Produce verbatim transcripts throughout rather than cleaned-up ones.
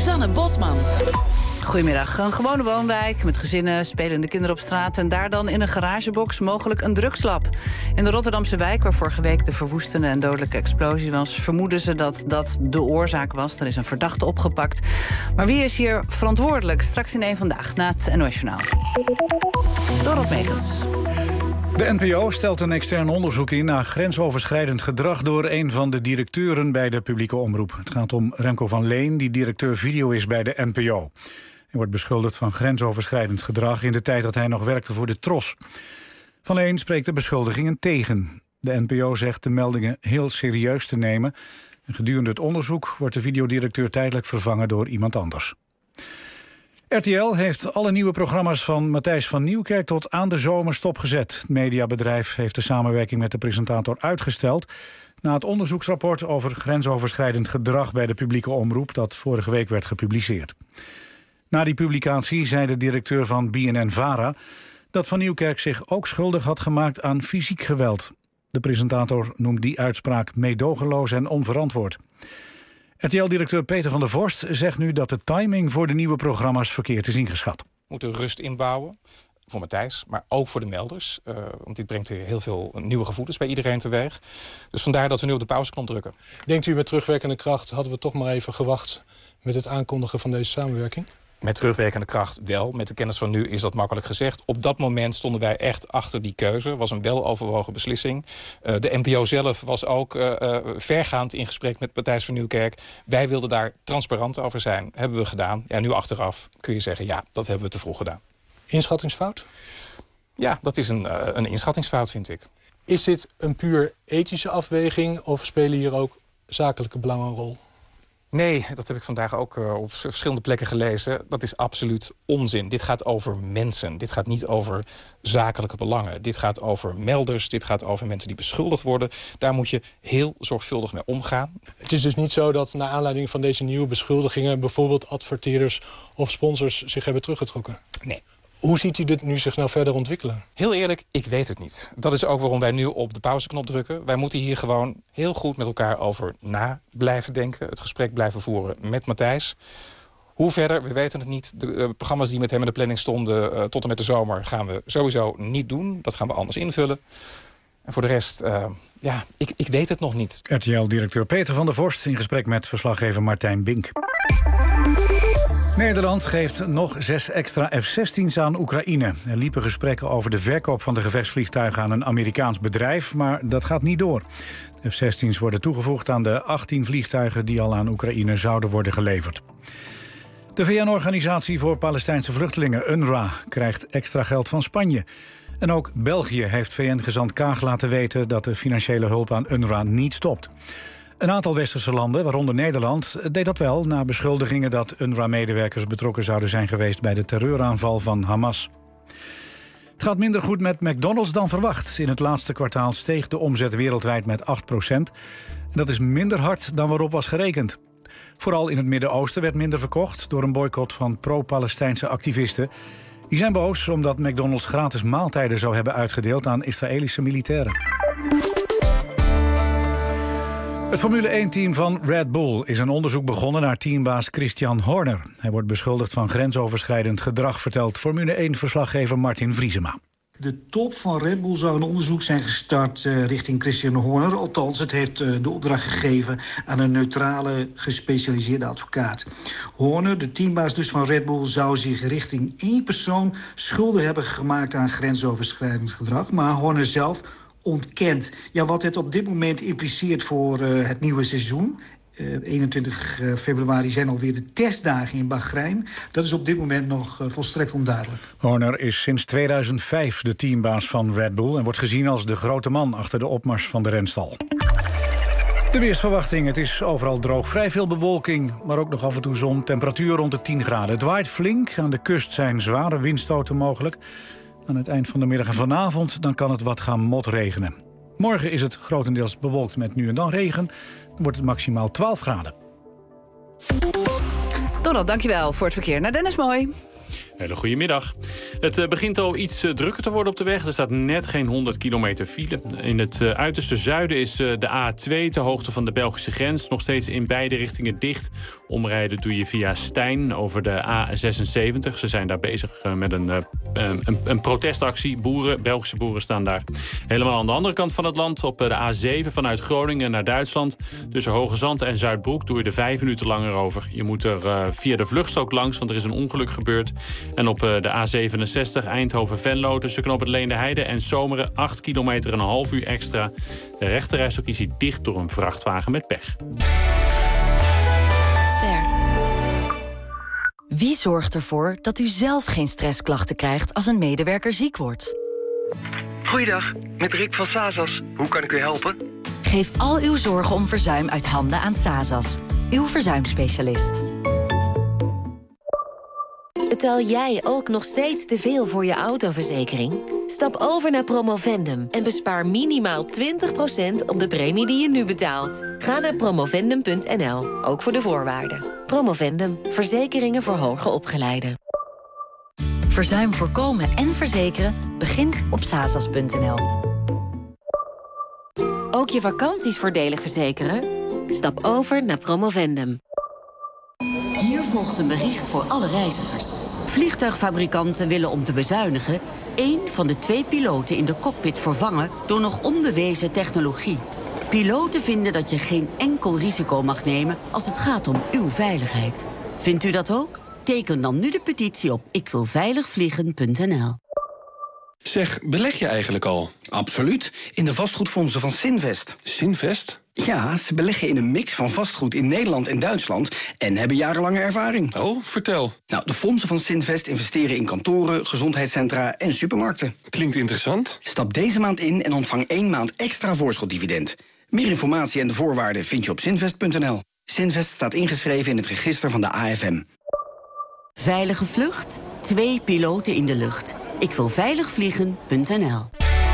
Suzanne Bosman. Goedemiddag. Een gewone woonwijk met gezinnen, spelende kinderen op straat... en daar dan in een garagebox mogelijk een drugslab. In de Rotterdamse wijk, waar vorige week de verwoestende en dodelijke explosie was... vermoeden ze dat dat de oorzaak was. Er is een verdachte opgepakt. Maar wie is hier verantwoordelijk? Straks in één Vandaag, na het N O S Journaal. Dorot Megens. De N P O stelt een extern onderzoek in naar grensoverschrijdend gedrag... door een van de directeuren bij de publieke omroep. Het gaat om Remco van Leen, die directeur video is bij de N P O. Hij wordt beschuldigd van grensoverschrijdend gedrag... in de tijd dat hij nog werkte voor de Tros. Van Leen spreekt de beschuldigingen tegen. De N P O zegt de meldingen heel serieus te nemen. En gedurende het onderzoek wordt de videodirecteur tijdelijk vervangen door iemand anders. R T L heeft alle nieuwe programma's van Matthijs van Nieuwkerk tot aan de zomer stopgezet. Het mediabedrijf heeft de samenwerking met de presentator uitgesteld... na het onderzoeksrapport over grensoverschrijdend gedrag bij de publieke omroep... dat vorige week werd gepubliceerd. Na die publicatie zei de directeur van B N N-Vara... dat Van Nieuwkerk zich ook schuldig had gemaakt aan fysiek geweld. De presentator noemt die uitspraak meedogenloos en onverantwoord. R T L-directeur Peter van der Vorst zegt nu dat de timing voor de nieuwe programma's verkeerd is ingeschat. We moeten rust inbouwen, voor Matthijs, maar ook voor de melders. Uh, want dit brengt heel veel nieuwe gevoelens bij iedereen teweeg. Dus vandaar dat we nu op de pauzeknop drukken. Denkt u met terugwerkende kracht hadden we toch maar even gewacht met het aankondigen van deze samenwerking? Met terugwerkende kracht wel. Met de kennis van nu is dat makkelijk gezegd. Op dat moment stonden wij echt achter die keuze. Het was een weloverwogen beslissing. Uh, de N P O zelf was ook uh, uh, vergaand in gesprek met Matthijs van Nieuwkerk. Wij wilden daar transparant over zijn. Hebben we gedaan. Ja, nu achteraf kun je zeggen, ja, dat hebben we te vroeg gedaan. Inschattingsfout? Ja, dat is een, uh, een inschattingsfout, vind ik. Is dit een puur ethische afweging of spelen hier ook zakelijke belangen een rol? Nee, dat heb ik vandaag ook uh, op verschillende plekken gelezen. Dat is absoluut onzin. Dit gaat over mensen. Dit gaat niet over zakelijke belangen. Dit gaat over melders. Dit gaat over mensen die beschuldigd worden. Daar moet je heel zorgvuldig mee omgaan. Het is dus niet zo dat naar aanleiding van deze nieuwe beschuldigingen... bijvoorbeeld adverteerders of sponsors zich hebben teruggetrokken? Nee. Hoe ziet u dit nu zich nou verder ontwikkelen? Heel eerlijk, ik weet het niet. Dat is ook waarom wij nu op de pauzeknop drukken. Wij moeten hier gewoon heel goed met elkaar over na blijven denken. Het gesprek blijven voeren met Matthijs. Hoe verder, we weten het niet. De uh, programma's die met hem in de planning stonden uh, tot en met de zomer... gaan we sowieso niet doen. Dat gaan we anders invullen. En voor de rest, uh, ja, ik, ik weet het nog niet. R T L-directeur Peter van der Vorst in gesprek met verslaggever Martijn Bink. Nederland geeft nog zes extra F zestien's aan Oekraïne. Er liepen gesprekken over de verkoop van de gevechtsvliegtuigen aan een Amerikaans bedrijf, maar dat gaat niet door. De F zestien's worden toegevoegd aan de achttien vliegtuigen die al aan Oekraïne zouden worden geleverd. De V N-organisatie voor Palestijnse vluchtelingen, U N R W A, krijgt extra geld van Spanje. En ook België heeft V N-gezant Kaag laten weten dat de financiële hulp aan U N R W A niet stopt. Een aantal westerse landen, waaronder Nederland, deed dat wel na beschuldigingen dat U N R W A-medewerkers betrokken zouden zijn geweest bij de terreuraanval van Hamas. Het gaat minder goed met McDonald's dan verwacht. In het laatste kwartaal steeg de omzet wereldwijd met acht procent. En dat is minder hard dan waarop was gerekend. Vooral in het Midden-Oosten werd minder verkocht door een boycott van pro-Palestijnse activisten. Die zijn boos omdat McDonald's gratis maaltijden zou hebben uitgedeeld aan Israëlische militairen. Het Formule één-team van Red Bull is een onderzoek begonnen naar teambaas Christian Horner. Hij wordt beschuldigd van grensoverschrijdend gedrag, vertelt Formule één-verslaggever Martin Vriesema. De top van Red Bull zou een onderzoek zijn gestart uh, richting Christian Horner. Althans, het heeft uh, de opdracht gegeven aan een neutrale, gespecialiseerde advocaat. Horner, de teambaas dus van Red Bull, zou zich richting één persoon schuldig hebben gemaakt aan grensoverschrijdend gedrag. Maar Horner zelf ontkent. Ja, wat het op dit moment impliceert voor uh, het nieuwe seizoen. Uh, eenentwintig februari zijn alweer de testdagen in Bahrein. Dat is op dit moment nog uh, volstrekt onduidelijk. Horner is sinds tweeduizend vijf de teambaas van Red Bull en wordt gezien als de grote man achter de opmars van de renstal. De weersverwachting, het is overal droog, vrij veel bewolking, maar ook nog af en toe zon. Temperatuur rond de tien graden. Het waait flink, aan de kust zijn zware windstoten mogelijk. Aan het eind van de middag en vanavond dan kan het wat gaan motregenen. Morgen is het grotendeels bewolkt met nu en dan regen. Dan wordt het maximaal twaalf graden. Donald, dankjewel voor het verkeer. Naar Dennis Mooi. Hele goedemiddag. Het uh, begint al iets uh, drukker te worden op de weg. Er staat net geen honderd kilometer file. In het uh, uiterste zuiden is uh, de A twee ter hoogte van de Belgische grens nog steeds in beide richtingen dicht. Omrijden doe je via Stijn over de A zesenzeventig. Ze zijn daar bezig uh, met een, uh, een, een protestactie. Boeren, Belgische boeren staan daar. Helemaal aan de andere kant van het land op uh, de A zeven vanuit Groningen naar Duitsland. Tussen Hoge Zand en Zuidbroek doe je er vijf minuten langer over. Je moet er uh, via de vluchtstrook langs, want er is een ongeluk gebeurd. En op uh, de A zevenenzestig Eindhoven-Venlo tussen Knoop het Leenderheide en Zomeren acht kilometer en een half uur extra. De rechterrijstrook is hier dicht door een vrachtwagen met pech. Ster. Wie zorgt ervoor dat u zelf geen stressklachten krijgt als een medewerker ziek wordt? Goeiedag, met Rick van Sazas. Hoe kan ik u helpen? Geef al uw zorgen om verzuim uit handen aan Sazas, uw verzuimspecialist. Betaal jij ook nog steeds te veel voor je autoverzekering? Stap over naar Promovendum en bespaar minimaal twintig procent op de premie die je nu betaalt. Ga naar promovendum punt n l, ook voor de voorwaarden. Promovendum, verzekeringen voor hoger opgeleiden. Verzuim voorkomen en verzekeren begint op sazas punt n l. Ook je vakanties voordelig verzekeren? Stap over naar Promovendum. Hier volgt een bericht voor alle reizigers. Vliegtuigfabrikanten willen om te bezuinigen één van de twee piloten in de cockpit vervangen door nog onbewezen technologie. Piloten vinden dat je geen enkel risico mag nemen als het gaat om uw veiligheid. Vindt u dat ook? Teken dan nu de petitie op ik wil veilig vliegen punt n l. Zeg, beleg je eigenlijk al? Absoluut. In de vastgoedfondsen van Sinvest. Sinvest? Ja, ze beleggen in een mix van vastgoed in Nederland en Duitsland en hebben jarenlange ervaring. Oh, vertel. Nou, de fondsen van Sinvest investeren in kantoren, gezondheidscentra en supermarkten. Klinkt interessant. Stap deze maand in en ontvang één maand extra voorschotdividend. Meer informatie en de voorwaarden vind je op sinvest punt n l. Sinvest staat ingeschreven in het register van de A F M. Veilige vlucht, twee piloten in de lucht. ik wil veilig vliegen punt n l.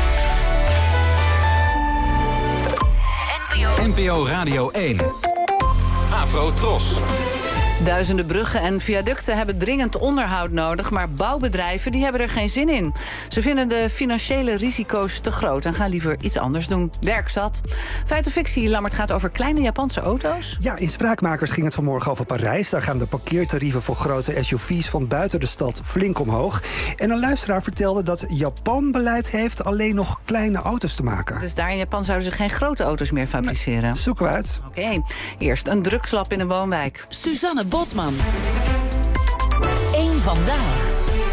N P O Radio één. Afro Tros. Duizenden bruggen en viaducten hebben dringend onderhoud nodig, maar bouwbedrijven die hebben er geen zin in. Ze vinden de financiële risico's te groot en gaan liever iets anders doen. Werk zat. Feit of fictie, Lammert, gaat over kleine Japanse auto's? Ja, in Spraakmakers ging het vanmorgen over Parijs. Daar gaan de parkeertarieven voor grote S U V's van buiten de stad flink omhoog. En een luisteraar vertelde dat Japan beleid heeft alleen nog kleine auto's te maken. Dus daar in Japan zouden ze geen grote auto's meer fabriceren? Nee, zoeken we uit. Oké, okay. Eerst een drugslab in een woonwijk. Suzanne Bosman. Eén vandaag.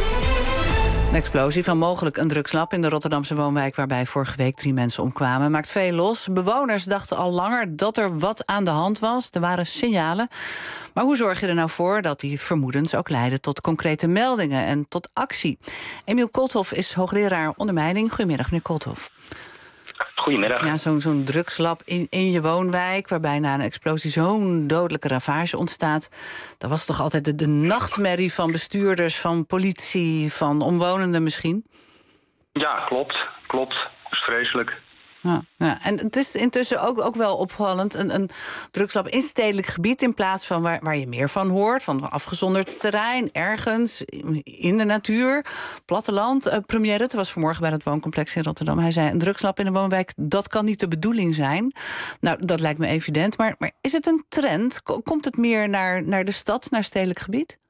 Een explosie van mogelijk een drugslab in de Rotterdamse woonwijk, waarbij vorige week drie mensen omkwamen, maakt veel los. Bewoners dachten al langer dat er wat aan de hand was. Er waren signalen. Maar hoe zorg je er nou voor dat die vermoedens ook leiden tot concrete meldingen en tot actie? Emiel Kolthoff is hoogleraar ondermijning. Goedemiddag, meneer Kolthoff. Goedemiddag. Ja, zo'n zo'n drugslab in, in je woonwijk, waarbij na een explosie zo'n dodelijke ravage ontstaat. Dat was toch altijd de, de nachtmerrie van bestuurders, van politie, van omwonenden misschien? Ja, klopt. Klopt. Dat is vreselijk. Ja, ja. En het is intussen ook, ook wel opvallend, een, een drugslab in stedelijk gebied in plaats van waar, waar je meer van hoort, van afgezonderd terrein, ergens in de natuur, platteland. Uh, premier Rutte was vanmorgen bij het wooncomplex in Rotterdam. Hij zei, een drugslab in een woonwijk, dat kan niet de bedoeling zijn. Nou, dat lijkt me evident, maar, maar is het een trend? Komt het meer naar, naar de stad, naar stedelijk gebied?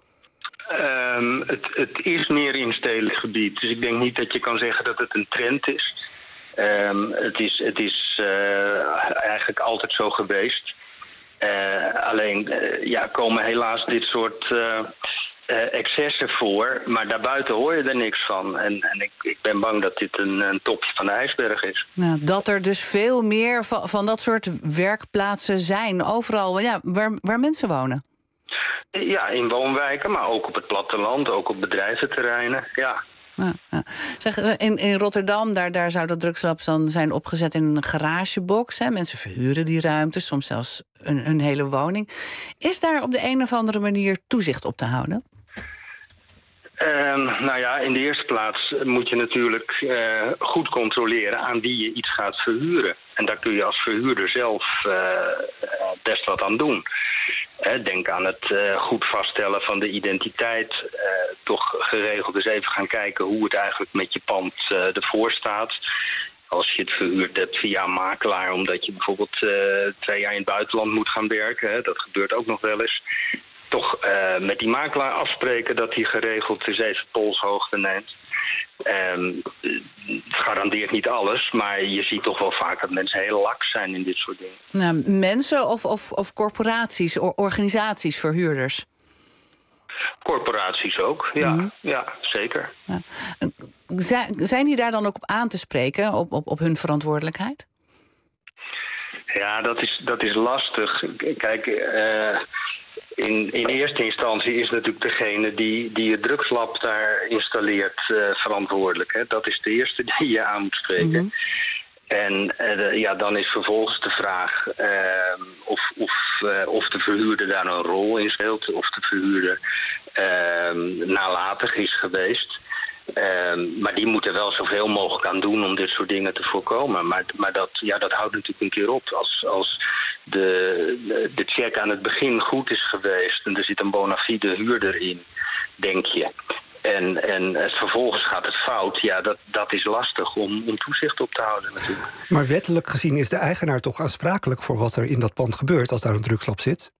Um, het, het is meer in stedelijk gebied, dus ik denk niet dat je kan zeggen dat het een trend is. Um, het is, het is uh, eigenlijk altijd zo geweest. Uh, alleen uh, ja, komen helaas dit soort uh, uh, excessen voor. Maar daarbuiten hoor je er niks van. En, en ik, ik ben bang dat dit een, een topje van de ijsberg is. Nou, dat er dus veel meer van, van dat soort werkplaatsen zijn. Overal ja, waar, waar mensen wonen. Ja, in woonwijken, maar ook op het platteland. Ook op bedrijventerreinen, ja. Ja, ja. Zeg, in, in Rotterdam, daar, daar zou dat drugslab dan zijn opgezet in een garagebox. Hè? Mensen verhuren die ruimte, soms zelfs een, een hele woning. Is daar op de een of andere manier toezicht op te houden? Um, nou ja, in de eerste plaats moet je natuurlijk uh, goed controleren aan wie je iets gaat verhuren. En daar kun je als verhuurder zelf uh, best wat aan doen. Denk aan het uh, goed vaststellen van de identiteit, uh, toch geregeld eens even gaan kijken hoe het eigenlijk met je pand uh, ervoor staat. Als je het verhuurd hebt via een makelaar, omdat je bijvoorbeeld uh, twee jaar in het buitenland moet gaan werken. Hè, dat gebeurt ook nog wel eens. Toch uh, met die makelaar afspreken dat hij geregeld eens even polshoogte neemt. Um, het garandeert niet alles, maar je ziet toch wel vaak dat mensen heel laks zijn in dit soort dingen. Nou, mensen of, of, of corporaties, organisaties, verhuurders? Corporaties ook, ja, mm-hmm. ja zeker. Ja. Zijn die daar dan ook op aan te spreken, op, op, op hun verantwoordelijkheid? Ja, dat is, dat is lastig. Kijk, uh, in, in eerste instantie is natuurlijk degene die, die het drugslab daar installeert uh, verantwoordelijk. Hè? Dat is de eerste die je aan moet spreken. Mm-hmm. En uh, ja, dan is vervolgens de vraag uh, of, of, uh, of de verhuurder daar een rol in speelt, of de verhuurder uh, nalatig is geweest. Uh, maar die moeten wel zoveel mogelijk aan doen om dit soort dingen te voorkomen. Maar, maar dat, ja, dat houdt natuurlijk een keer op. Als, als de, de check aan het begin goed is geweest en er zit een bona fide huurder in, denk je. En, en vervolgens gaat het fout. Ja, dat, dat is lastig om, om toezicht op te houden natuurlijk. Maar wettelijk gezien is de eigenaar toch aansprakelijk voor wat er in dat pand gebeurt als daar een drugslab zit?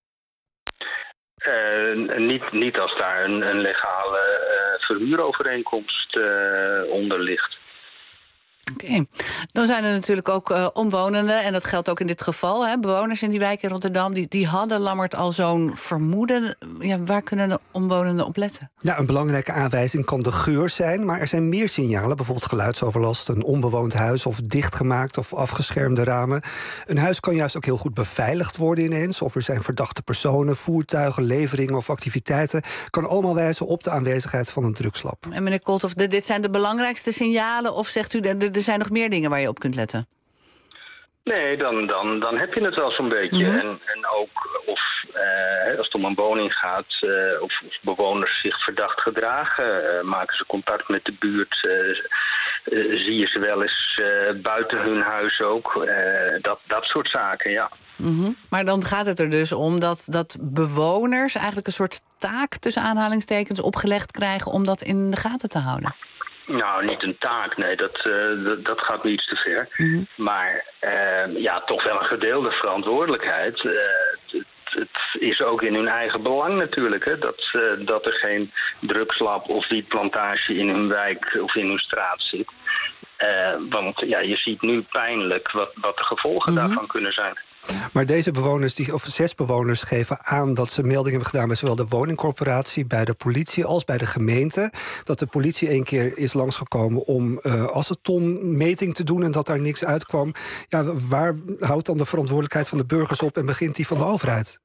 Uh, niet, niet als daar een, een legale uh, verhuurovereenkomst uh, onder ligt. Oké, okay. Dan zijn er natuurlijk ook uh, omwonenden, en dat geldt ook in dit geval, hè, bewoners in die wijk in Rotterdam, die, die hadden Lammert al zo'n vermoeden. Ja, waar kunnen de omwonenden op letten? Ja, een belangrijke aanwijzing kan de geur zijn, maar er zijn meer signalen, bijvoorbeeld geluidsoverlast, een onbewoond huis of dichtgemaakt of afgeschermde ramen. Een huis kan juist ook heel goed beveiligd worden ineens, of er zijn verdachte personen, voertuigen, leveringen of activiteiten. Kan allemaal wijzen op de aanwezigheid van een drugslab. En meneer Kolthoff, dit zijn de belangrijkste signalen, of zegt u de, de er zijn nog meer dingen waar je op kunt letten? Nee, dan, dan, dan heb je het wel zo'n beetje. Mm-hmm. En, en ook of uh, als het om een woning gaat, uh, of, of bewoners zich verdacht gedragen, uh, maken ze contact met de buurt, uh, uh, zie je ze wel eens uh, buiten hun huis ook. Uh, dat, dat soort zaken, ja. Mm-hmm. Maar dan gaat het er dus om dat, dat bewoners eigenlijk een soort taak tussen aanhalingstekens opgelegd krijgen om dat in de gaten te houden. Nou, niet een taak, nee, dat, uh, dat, dat gaat me iets te ver. Mm-hmm. Maar uh, ja, toch wel een gedeelde verantwoordelijkheid. Uh, het, het is ook in hun eigen belang natuurlijk, hè, dat, uh, dat er geen drugslab of wietplantage in hun wijk of in hun straat zit. Uh, want ja, je ziet nu pijnlijk wat, wat de gevolgen mm-hmm. daarvan kunnen zijn. Maar deze bewoners, die, of zes bewoners, geven aan dat ze meldingen hebben gedaan bij zowel de woningcorporatie, bij de politie als bij de gemeente. Dat de politie één keer is langsgekomen om uh, acetonmeting te doen en dat daar niks uitkwam. Ja, waar houdt dan de verantwoordelijkheid van de burgers op en begint die van de overheid?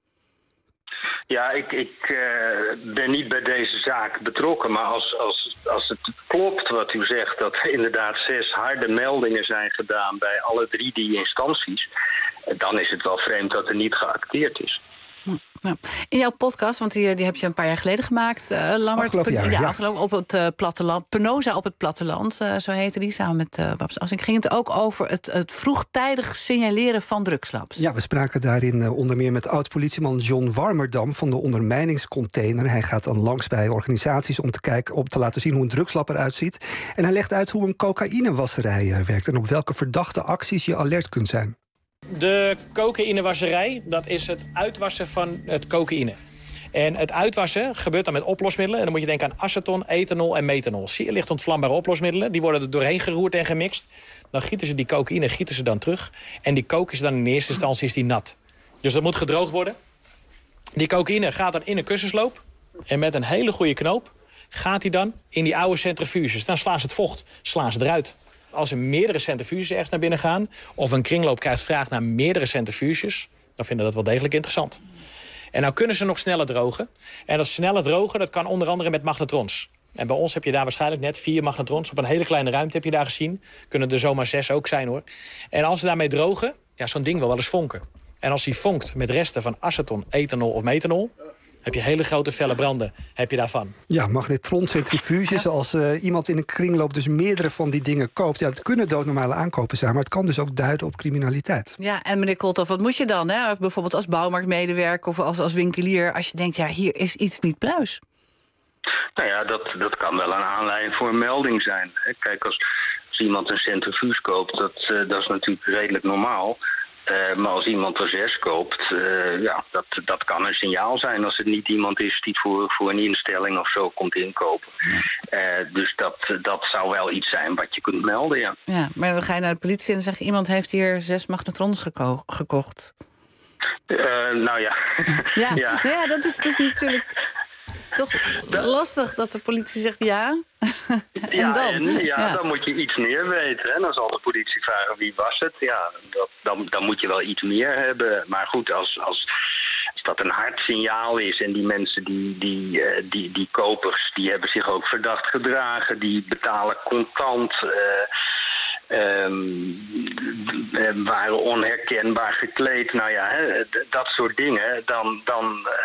Ja, ik, ik uh, ben niet bij deze zaak betrokken, maar als, als, als het klopt wat u zegt, dat er inderdaad zes harde meldingen zijn gedaan bij alle drie die instanties, dan is het wel vreemd dat er niet geacteerd is. Ja. In jouw podcast, want die, die heb je een paar jaar geleden gemaakt, uh, Lammert. Afgelopen jaar, ja, ja. Afgelopen op het uh, platteland. Penosa op het platteland, uh, zo heette die, samen met uh, Babs Assink. Ging het ook over het, het vroegtijdig signaleren van drugslabs? Ja, we spraken daarin uh, onder meer met oud-politieman John Warmerdam van de ondermijningscontainer. Hij gaat dan langs bij organisaties om te kijken, om te laten zien hoe een drugslab eruit ziet. En hij legt uit hoe een cocaïnewasserij uh, werkt en op welke verdachte acties je alert kunt zijn. De cocaïnewasserij, dat is het uitwassen van het cocaïne. En het uitwassen gebeurt dan met oplosmiddelen. En dan moet je denken aan aceton, ethanol en methanol. Zeer licht ontvlambare oplosmiddelen. Die worden er doorheen geroerd en gemixt. Dan gieten ze die cocaïne gieten ze dan terug. En die coke is dan in eerste instantie is die nat. Dus dat moet gedroogd worden. Die cocaïne gaat dan in een kussensloop. En met een hele goede knoop gaat die dan in die oude centrifuges. Dan slaan ze het vocht slaan ze eruit. Als er meerdere centrifuges ergens naar binnen gaan, of een kringloop krijgt vraag naar meerdere centrifuges, dan vinden we dat wel degelijk interessant. En nou kunnen ze nog sneller drogen. En dat sneller drogen, dat kan onder andere met magnetrons. En bij ons heb je daar waarschijnlijk net vier magnetrons. Op een hele kleine ruimte heb je daar gezien. Kunnen er zomaar zes ook zijn, hoor. En als ze daarmee drogen, ja, zo'n ding wil wel eens vonken. En als die vonkt met resten van aceton, ethanol of methanol, heb je hele grote felle branden, heb je daarvan. Ja, magnetroncentrifuges. Ja. Als uh, iemand in een kringloop dus meerdere van die dingen koopt, ja, het kunnen doodnormale aankopen zijn, maar het kan dus ook duiden op criminaliteit. Ja, en meneer Kolthoff, wat moet je dan? Hè? Bijvoorbeeld als bouwmarktmedewerker of als, als winkelier, als je denkt, ja, hier is iets niet pluis. Nou ja, dat, dat kan wel een aanleiding voor een melding zijn. Kijk, als, als iemand een centrifuge koopt, dat, uh, dat is natuurlijk redelijk normaal. Uh, maar als iemand er zes koopt, uh, ja, dat, dat kan een signaal zijn als het niet iemand is die voor, voor een instelling of zo komt inkopen. Ja. Uh, dus dat, dat zou wel iets zijn wat je kunt melden, ja. Ja, maar dan ga je naar de politie en dan zeg je, iemand heeft hier zes magnetrons geko- gekocht. Uh, nou ja. Ja, ja. Nou ja, dat is dus natuurlijk toch lastig dat de politie zegt ja. en ja, dan? En, ja, ja, dan moet je iets meer weten. En dan zal de politie vragen wie was het. Ja, dat, dan, dan moet je wel iets meer hebben. Maar goed, als, als, als dat een hard signaal is en die mensen, die, die, uh, die, die kopers, die hebben zich ook verdacht gedragen. Die betalen contant. Uh, Um, waren onherkenbaar gekleed, nou ja, hè, d- dat soort dingen, dan, dan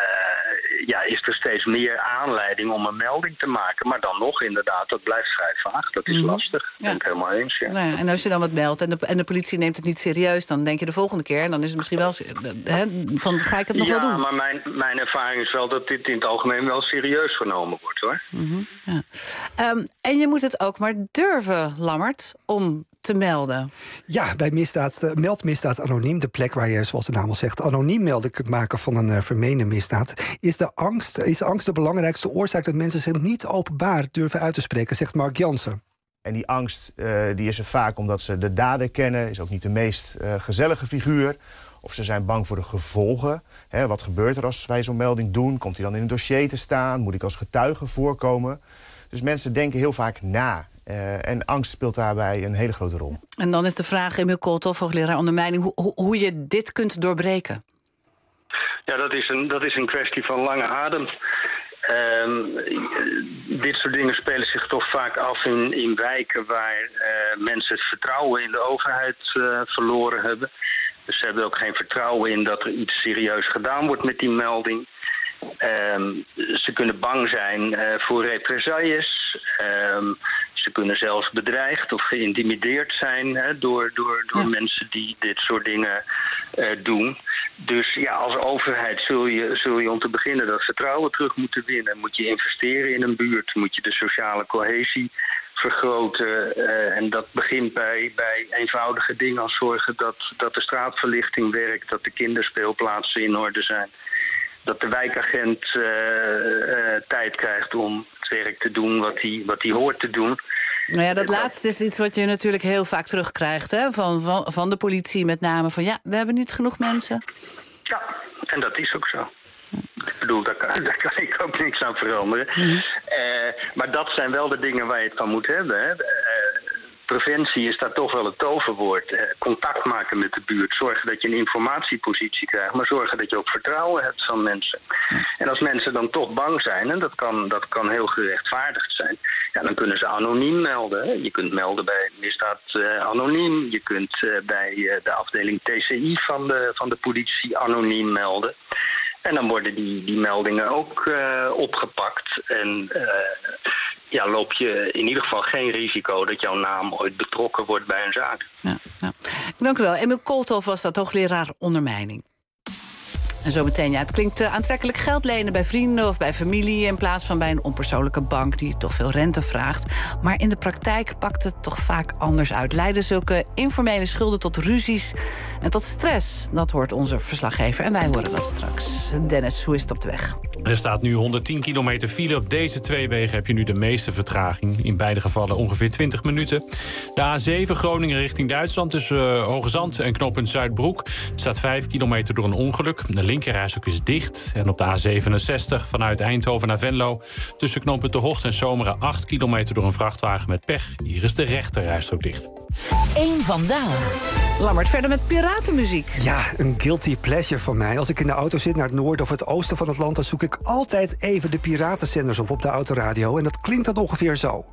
uh, ja, is er steeds meer aanleiding om een melding te maken. Maar dan nog, inderdaad, dat blijft vrij vaag. Dat is mm-hmm. lastig, ja. Ben ik helemaal eens. Ja. Nou ja, en als je dan wat meldt en de, en de politie neemt het niet serieus, dan denk je de volgende keer, en dan is het misschien wel, hè, van ga ik het nog ja, wel doen? Ja, maar mijn, mijn ervaring is wel dat dit in het algemeen wel serieus genomen wordt, hoor. Mm-hmm, ja. um, en je moet het ook maar durven, Lammert, om te melden. Ja, bij misdaad, meld misdaad anoniem. De plek waar je, zoals de naam al zegt, anoniem melding kunt maken van een uh, vermeende misdaad. Is de angst, is angst de belangrijkste oorzaak dat mensen zich niet openbaar durven uit te spreken, zegt Mark Jansen. En die angst uh, die is er vaak omdat ze de dader kennen. Is ook niet de meest uh, gezellige figuur. Of ze zijn bang voor de gevolgen. Hè, wat gebeurt er als wij zo'n melding doen? Komt hij dan in een dossier te staan? Moet ik als getuige voorkomen? Dus mensen denken heel vaak na. Uh, en angst speelt daarbij een hele grote rol. En dan is de vraag, Emiel Koolthof, hoogleraar ondermijning, hoe, hoe, hoe je dit kunt doorbreken. Ja, dat is een, dat is een kwestie van lange adem. Um, dit soort dingen spelen zich toch vaak af in, in wijken waar uh, mensen het vertrouwen in de overheid uh, verloren hebben. Dus ze hebben ook geen vertrouwen in dat er iets serieus gedaan wordt met die melding. Um, ze kunnen bang zijn uh, voor represailles. Um, ze kunnen zelfs bedreigd of geïntimideerd zijn hè, door, door, door ja. mensen die dit soort dingen uh, doen. Dus ja, als overheid zul je, zul je om te beginnen dat vertrouwen terug moeten winnen. Moet je investeren in een buurt, moet je de sociale cohesie vergroten. Uh, en dat begint bij, bij eenvoudige dingen als zorgen dat, dat de straatverlichting werkt, dat de kinderspeelplaatsen in orde zijn. Dat de wijkagent uh, uh, tijd krijgt om het werk te doen wat hij wat hij hoort te doen. Nou ja, dat laatste is iets wat je natuurlijk heel vaak terugkrijgt, hè? Van, van, van de politie met name. Van ja, we hebben niet genoeg mensen. Ja, en dat is ook zo. Ik bedoel, daar kan, daar kan ik ook niks aan veranderen. Mm-hmm. Uh, maar dat zijn wel de dingen waar je het van moet hebben. Hè? Uh, Preventie is daar toch wel het toverwoord. Eh, contact maken met de buurt. Zorgen dat je een informatiepositie krijgt. Maar zorgen dat je ook vertrouwen hebt van mensen. En als mensen dan toch bang zijn. En dat kan, dat kan heel gerechtvaardigd zijn. Ja, dan kunnen ze anoniem melden. Hè. Je kunt melden bij misdaad uh, anoniem. Je kunt uh, bij uh, de afdeling T C I van de, van de politie anoniem melden. En dan worden die, die meldingen ook uh, opgepakt. En uh, ja, loop je in ieder geval geen risico dat jouw naam ooit betrokken wordt bij een zaak. Ja, ja. Dank u wel. Emiel Koolthof was dat, hoogleraar ondermijning. En zometeen, ja, het klinkt uh, aantrekkelijk geld lenen bij vrienden of bij familie in plaats van bij een onpersoonlijke bank die toch veel rente vraagt. Maar in de praktijk pakt het toch vaak anders uit. Leiden zulke informele schulden tot ruzies en tot stress. Dat hoort onze verslaggever en wij horen dat straks. Dennis, hoe is het op de weg? Er staat nu honderdtien kilometer file. Op deze twee wegen heb je nu de meeste vertraging. In beide gevallen ongeveer twintig minuten. De A zeven Groningen richting Duitsland tussen uh, Hoogezand en knooppunt Zuidbroek staat vijf kilometer door een ongeluk. De linkerrijstrook is dicht. En op de A zevenenzestig vanuit Eindhoven naar Venlo tussen knooppunt De Hocht en Zomeren acht kilometer door een vrachtwagen met pech. Hier is de rechterrijstrook dicht. Eén vandaag. Lammert, verder met piratenmuziek. Ja, een guilty pleasure van mij. Als ik in de auto zit naar het noorden of het oosten van het land, dan zoek ik altijd even de piratenzenders op op de autoradio. En dat klinkt dan ongeveer zo.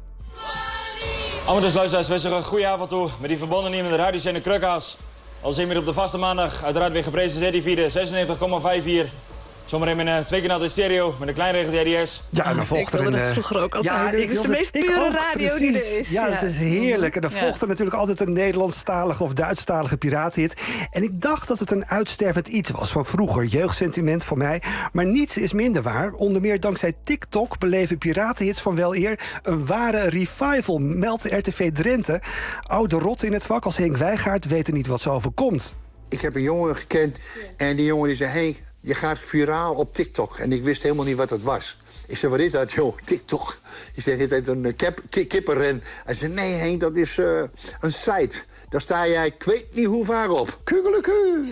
Amateurs, luisteraars, wij zeggen goeie avond toe met die verbonden niet met de radiozender Krukhaas. Al zien we op de vaste maandag, uiteraard weer gepresenteerd die vierde, zesennegentig komma vijf vier. Zometeen mijn uh, twee keer naar de stereo met een klein regeltje D S. Ja, en dan volgt ik wilde er een, dat vroeger ook altijd. Ja, Dit ik is de wilde, meest pure ook, radio precies. die er is. Ja, ja. het is heerlijk. En dan ja. volgt er natuurlijk altijd een Nederlandstalige of Duitsstalige piratenhit. En ik dacht dat het een uitstervend iets was van vroeger. Jeugdsentiment van mij. Maar niets is minder waar. Onder meer dankzij TikTok beleven piratenhits van wel eer een ware revival, meldt R T V Drenthe. Oude rotten in het vak als Henk Wijngaard weten niet wat ze overkomt. Ik heb een jongen gekend en die jongen die zei... Henk, je gaat viraal op TikTok. En ik wist helemaal niet wat dat was. Ik zei, wat is dat, joh? TikTok. Ik zeg, het heet een kip, kippenren. Hij zei, nee, Henk, dat is uh, een site. Daar sta jij, ik weet niet hoe vaak op. Kukeleku.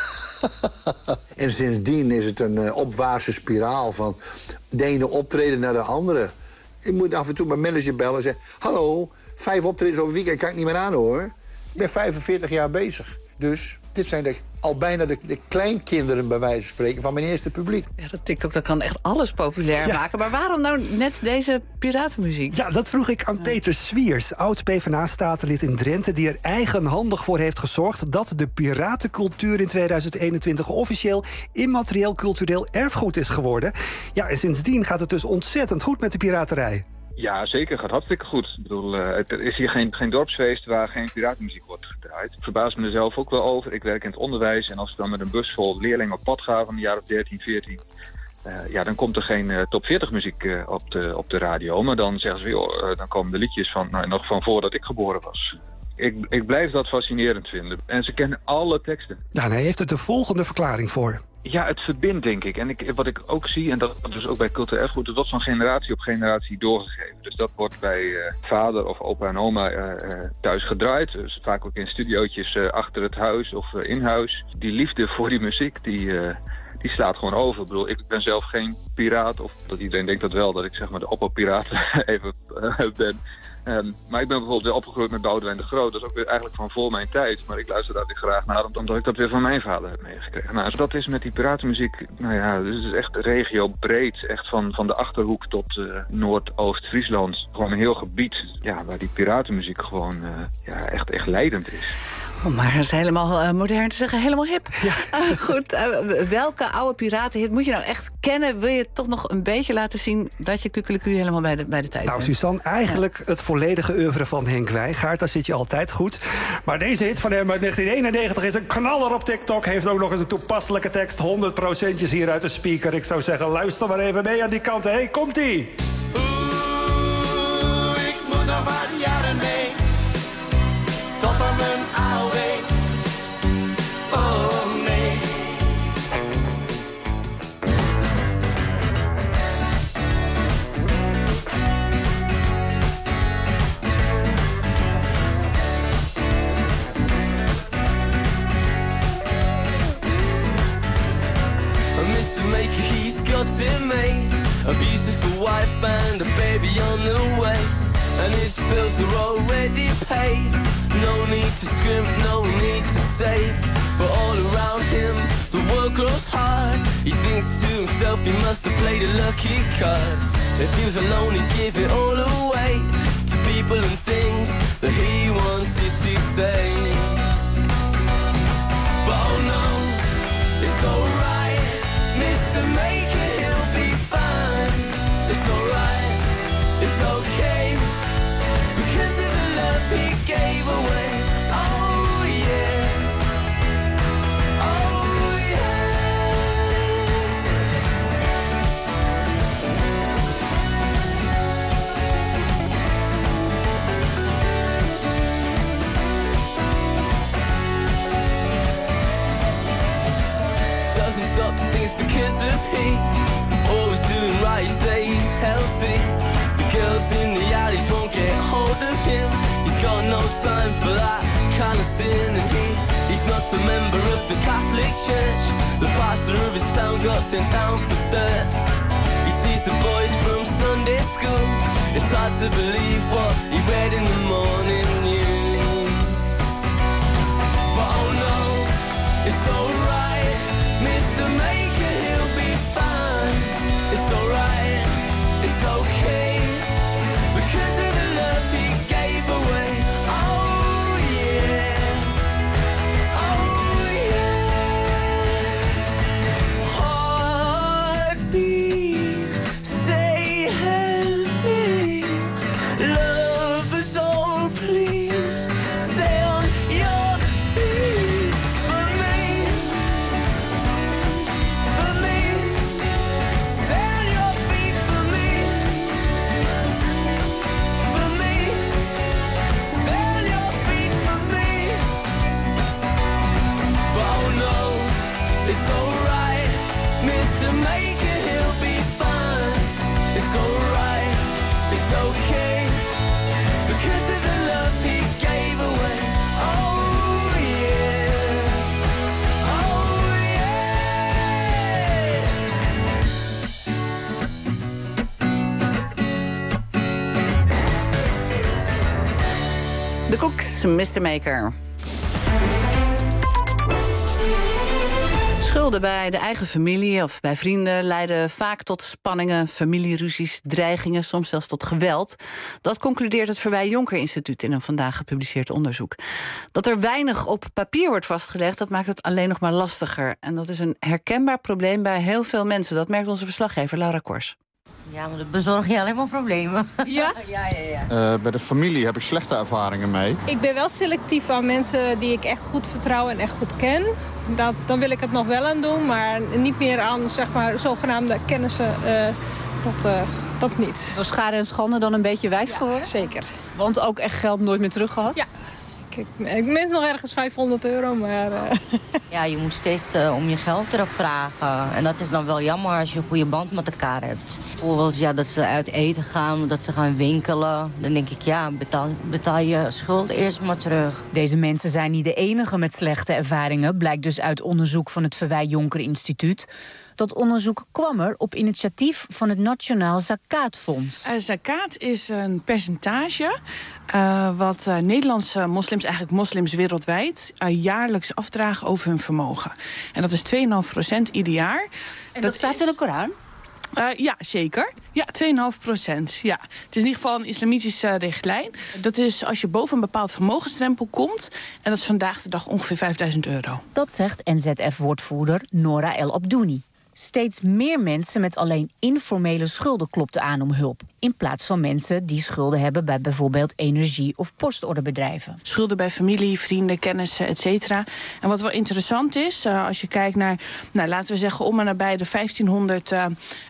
En sindsdien is het een uh, opwaartse spiraal van de ene optreden naar de andere. Ik moet af en toe mijn manager bellen en zeggen... hallo, vijf optredens op een weekend kan ik niet meer aan, hoor. Ik ben vijfenveertig jaar bezig. Dus dit zijn de, al bijna de, de kleinkinderen, bij wijze van spreken, van mijn eerste publiek. Ja, dat TikTok dat kan echt alles populair ja. maken. Maar waarom nou net deze piratenmuziek? Ja, dat vroeg ik aan ja. Peter Swiers, oud-P v N A-statenlid in Drenthe, die er eigenhandig voor heeft gezorgd dat de piratencultuur in tweeduizend eenentwintig officieel immaterieel cultureel erfgoed is geworden. Ja, en sindsdien gaat het dus ontzettend goed met de piraterij. Ja, zeker. Gaat hartstikke goed. Ik bedoel, uh, er is hier geen, geen dorpsfeest waar geen piratenmuziek wordt gedraaid. Ik verbaas me er zelf ook wel over. Ik werk in het onderwijs en als ik dan met een bus vol leerlingen op pad ga van de jaren dertien, veertien... Uh, ja, dan komt er geen uh, top veertig muziek uh, op, de, op de radio. Maar dan zeggen ze, joh, uh, dan komen de liedjes van, nou, nog van voordat ik geboren was. Ik, ik blijf dat fascinerend vinden. En ze kennen alle teksten. Nou, hij heeft er de volgende verklaring voor. Ja, het verbindt, denk ik. En ik, wat ik ook zie, en dat dus ook bij cultureel erfgoed, dat wordt van generatie op generatie doorgegeven. Dus dat wordt bij uh, vader of opa en oma uh, uh, thuis gedraaid. Dus vaak ook in studiootjes uh, achter het huis of uh, in huis. Die liefde voor die muziek, die... Uh, Die slaat gewoon over. Ik bedoel, ik ben zelf geen piraat. Of dat iedereen denkt dat wel, dat ik zeg maar de opperpiraat even uh, ben. Um, maar ik ben bijvoorbeeld weer opgegroeid met Boudewijn de Groot. Dat is ook weer eigenlijk van voor mijn tijd. Maar ik luister daar weer graag naar, omdat ik dat weer van mijn vader heb meegekregen. Nou, dat is met die piratenmuziek, nou ja, dus het is echt regio breed. Echt van, van de Achterhoek tot uh, Noordoost-Friesland. Gewoon een heel gebied, ja, waar die piratenmuziek gewoon uh, ja, echt, echt leidend is. Om maar eens helemaal uh, modern te zeggen, helemaal hip. Ja. Uh, goed, uh, welke oude piratenhit moet je nou echt kennen? Wil je toch nog een beetje laten zien dat je kukeleku helemaal bij de, bij de tijd nou, bent? Suzanne, eigenlijk ja. het volledige oeuvre van Henk Wijngaard. Daar zit je altijd goed. Maar deze hit van hem uit negentien eenennegentig is een knaller op TikTok. Heeft ook nog eens een toepasselijke tekst. honderd procentjes hier uit de speaker. Ik zou zeggen, luister maar even mee aan die kant. Hé, hey, komt-ie! Oeh, ik moet nog maar jaren mee. Tot aan mijn A O W. Oh nee. Mister Maker, he's got it made. A beautiful wife and a baby on the way. And his bills are already paid. No need to scrimp, no need to save. But all around him, the world grows hard. He thinks to himself he must have played a lucky card. If he was alone, he'd give it all away to people and things that he wanted to say. But oh no, it's alright, Mister Maker, he'll be fine. It's alright, it's okay, because of the love he gave away. Oh yeah, oh yeah. Doesn't stop to think it's because of him. Always doing right, he stays healthy. The girls in the alleys won't get hold of him. He's got no time for that kind of sin. And he, he's not a member of the Catholic Church. The pastor of his town got sent down for dirt. He sees the boys from Sunday school. It's hard to believe what he read in the morning news. But oh no, it's alright, Mister Maker, he'll be fine. It's alright, it's okay, because of the love he gave away. Oh yeah, oh yeah. Oh, is mister Maker. Schulden bij de eigen familie of bij vrienden leiden vaak tot spanningen, familieruzies, dreigingen, soms zelfs tot geweld. Dat concludeert het Verwij Jonker Instituut in een vandaag gepubliceerd onderzoek. Dat er weinig op papier wordt vastgelegd, dat maakt het alleen nog maar lastiger. En dat is een herkenbaar probleem bij heel veel mensen. Dat merkt onze verslaggever Laura Kors. Ja, maar dat bezorg je alleen maar problemen. Ja? ja, ja, ja. Uh, bij de familie heb ik slechte ervaringen mee. Ik ben wel selectief aan mensen die ik echt goed vertrouw en echt goed ken. Dat, dan wil ik het nog wel aan doen, maar niet meer aan zeg maar, zogenaamde kennissen. Uh, dat, uh, dat niet. Was schade en schande dan een beetje wijs ja, geworden? Zeker. Want ook echt geld nooit meer terug gehad? Ja. Ik, ik meen nog ergens vijfhonderd euro, maar... Uh... Ja, je moet steeds uh, om je geld terug vragen. En dat is dan wel jammer als je een goede band met elkaar hebt. Bijvoorbeeld ja, dat ze uit eten gaan, dat ze gaan winkelen. Dan denk ik, ja, betaal, betaal je schuld eerst maar terug. Deze mensen zijn niet de enige met slechte ervaringen, blijkt dus uit onderzoek van het Verwij Jonker Instituut. Dat onderzoek kwam er op initiatief van het Nationaal Zakaatfonds. Uh, zakaat is een percentage uh, wat uh, Nederlandse moslims, eigenlijk moslims wereldwijd, uh, jaarlijks afdragen over hun vermogen. En dat is twee komma vijf procent ieder jaar. En dat, dat staat is... in de Koran? Uh, ja, zeker. Ja, twee komma vijf procent. Ja. Het is in ieder geval een islamitische uh, richtlijn. Dat is als je boven een bepaald vermogensdrempel komt. En dat is vandaag de dag ongeveer vijfduizend euro. Dat zegt N Z F-woordvoerder Nora El Abdouni. Steeds meer mensen met alleen informele schulden klopten aan om hulp. In plaats van mensen die schulden hebben bij bijvoorbeeld energie- of postorderbedrijven. Schulden bij familie, vrienden, kennissen, et cetera. En wat wel interessant is, uh, als je kijkt naar, nou, laten we zeggen, om en nabij de vijftienhonderd uh,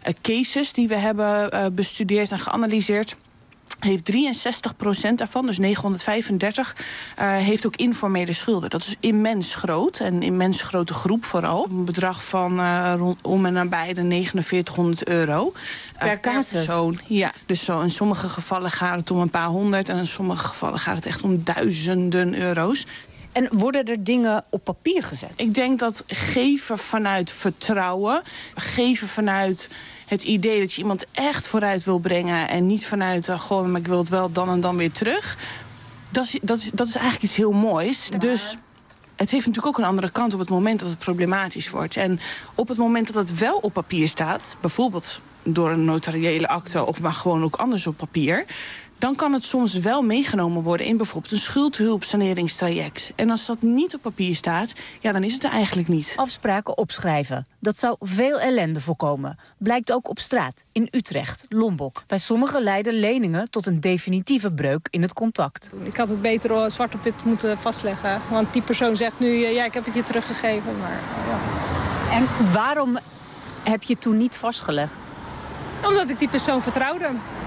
cases die we hebben uh, bestudeerd en geanalyseerd, heeft drieënzestig procent daarvan, dus negenhonderdvijfendertig, uh, heeft ook informele schulden. Dat is immens groot, en een immens grote groep vooral. Een bedrag van uh, rond, om en nabij de negenenveertighonderd euro. Uh, per casus? Persoon. Ja, dus zo in sommige gevallen gaat het om een paar honderd en in sommige gevallen gaat het echt om duizenden euro's. En worden er dingen op papier gezet? Ik denk dat geven vanuit vertrouwen, geven vanuit het idee dat je iemand echt vooruit wil brengen en niet vanuit, uh, goh, maar ik wil het wel dan en dan weer terug. Dat is, dat is, dat is eigenlijk iets heel moois. Ja. Dus het heeft natuurlijk ook een andere kant op het moment dat het problematisch wordt. En op het moment dat het wel op papier staat, bijvoorbeeld door een notariële akte of maar gewoon ook anders op papier, dan kan het soms wel meegenomen worden in bijvoorbeeld een schuldhulpsaneringstraject. En als dat niet op papier staat, ja, dan is het er eigenlijk niet. Afspraken opschrijven. Dat zou veel ellende voorkomen. Blijkt ook op straat, in Utrecht, Lombok. Bij sommigen leiden leningen tot een definitieve breuk in het contact. Ik had het beter zwart op wit moeten vastleggen. Want die persoon zegt nu, ja, ik heb het je teruggegeven. Maar, ja. En waarom heb je toen niet vastgelegd? Omdat ik die persoon vertrouwde.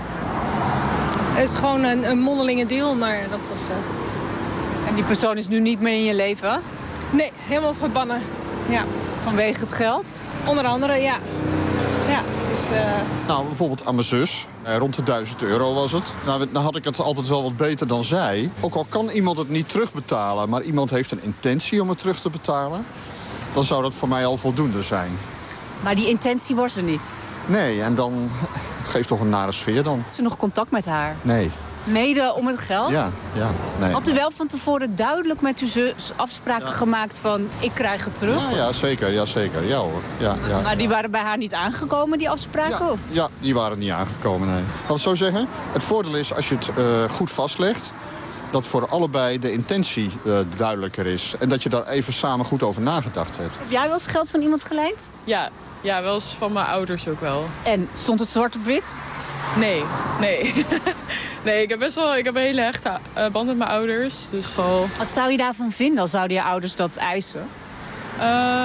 Het is gewoon een, een mondelinge deal, maar dat was... Uh... En die persoon is nu niet meer in je leven? Nee, helemaal verbannen. Ja. Vanwege het geld? Onder andere, ja. Ja, dus... Uh... Nou, bijvoorbeeld aan mijn zus. Eh, rond de duizend euro was het. Nou, dan had ik het altijd wel wat beter dan zij. Ook al kan iemand het niet terugbetalen, maar iemand heeft een intentie om het terug te betalen, dan zou dat voor mij al voldoende zijn. Maar die intentie was er niet? Nee, en dan... Het geeft toch een nare sfeer dan. Heeft u nog contact met haar? Nee. Mede om het geld? Ja, ja, nee. Had u wel van tevoren duidelijk met uw zus afspraken ja. gemaakt van ik krijg het terug? Ja, ja zeker, ja, zeker. Ja, hoor. Ja, ja. Maar die waren bij haar niet aangekomen, die afspraken? Ja, ja, die waren niet aangekomen, nee. Laten we het zo zeggen. Het voordeel is als je het uh, goed vastlegt, dat voor allebei de intentie uh, duidelijker is. En dat je daar even samen goed over nagedacht hebt. Heb jij wel eens geld van iemand geleend? Ja. Ja, wel eens van mijn ouders ook wel. En stond het zwart op wit? Nee, nee. Nee, ik heb best wel ik heb een hele hechte uh, band met mijn ouders. Dus wel... Wat zou je daarvan vinden als zouden je ouders dat eisen? Uh,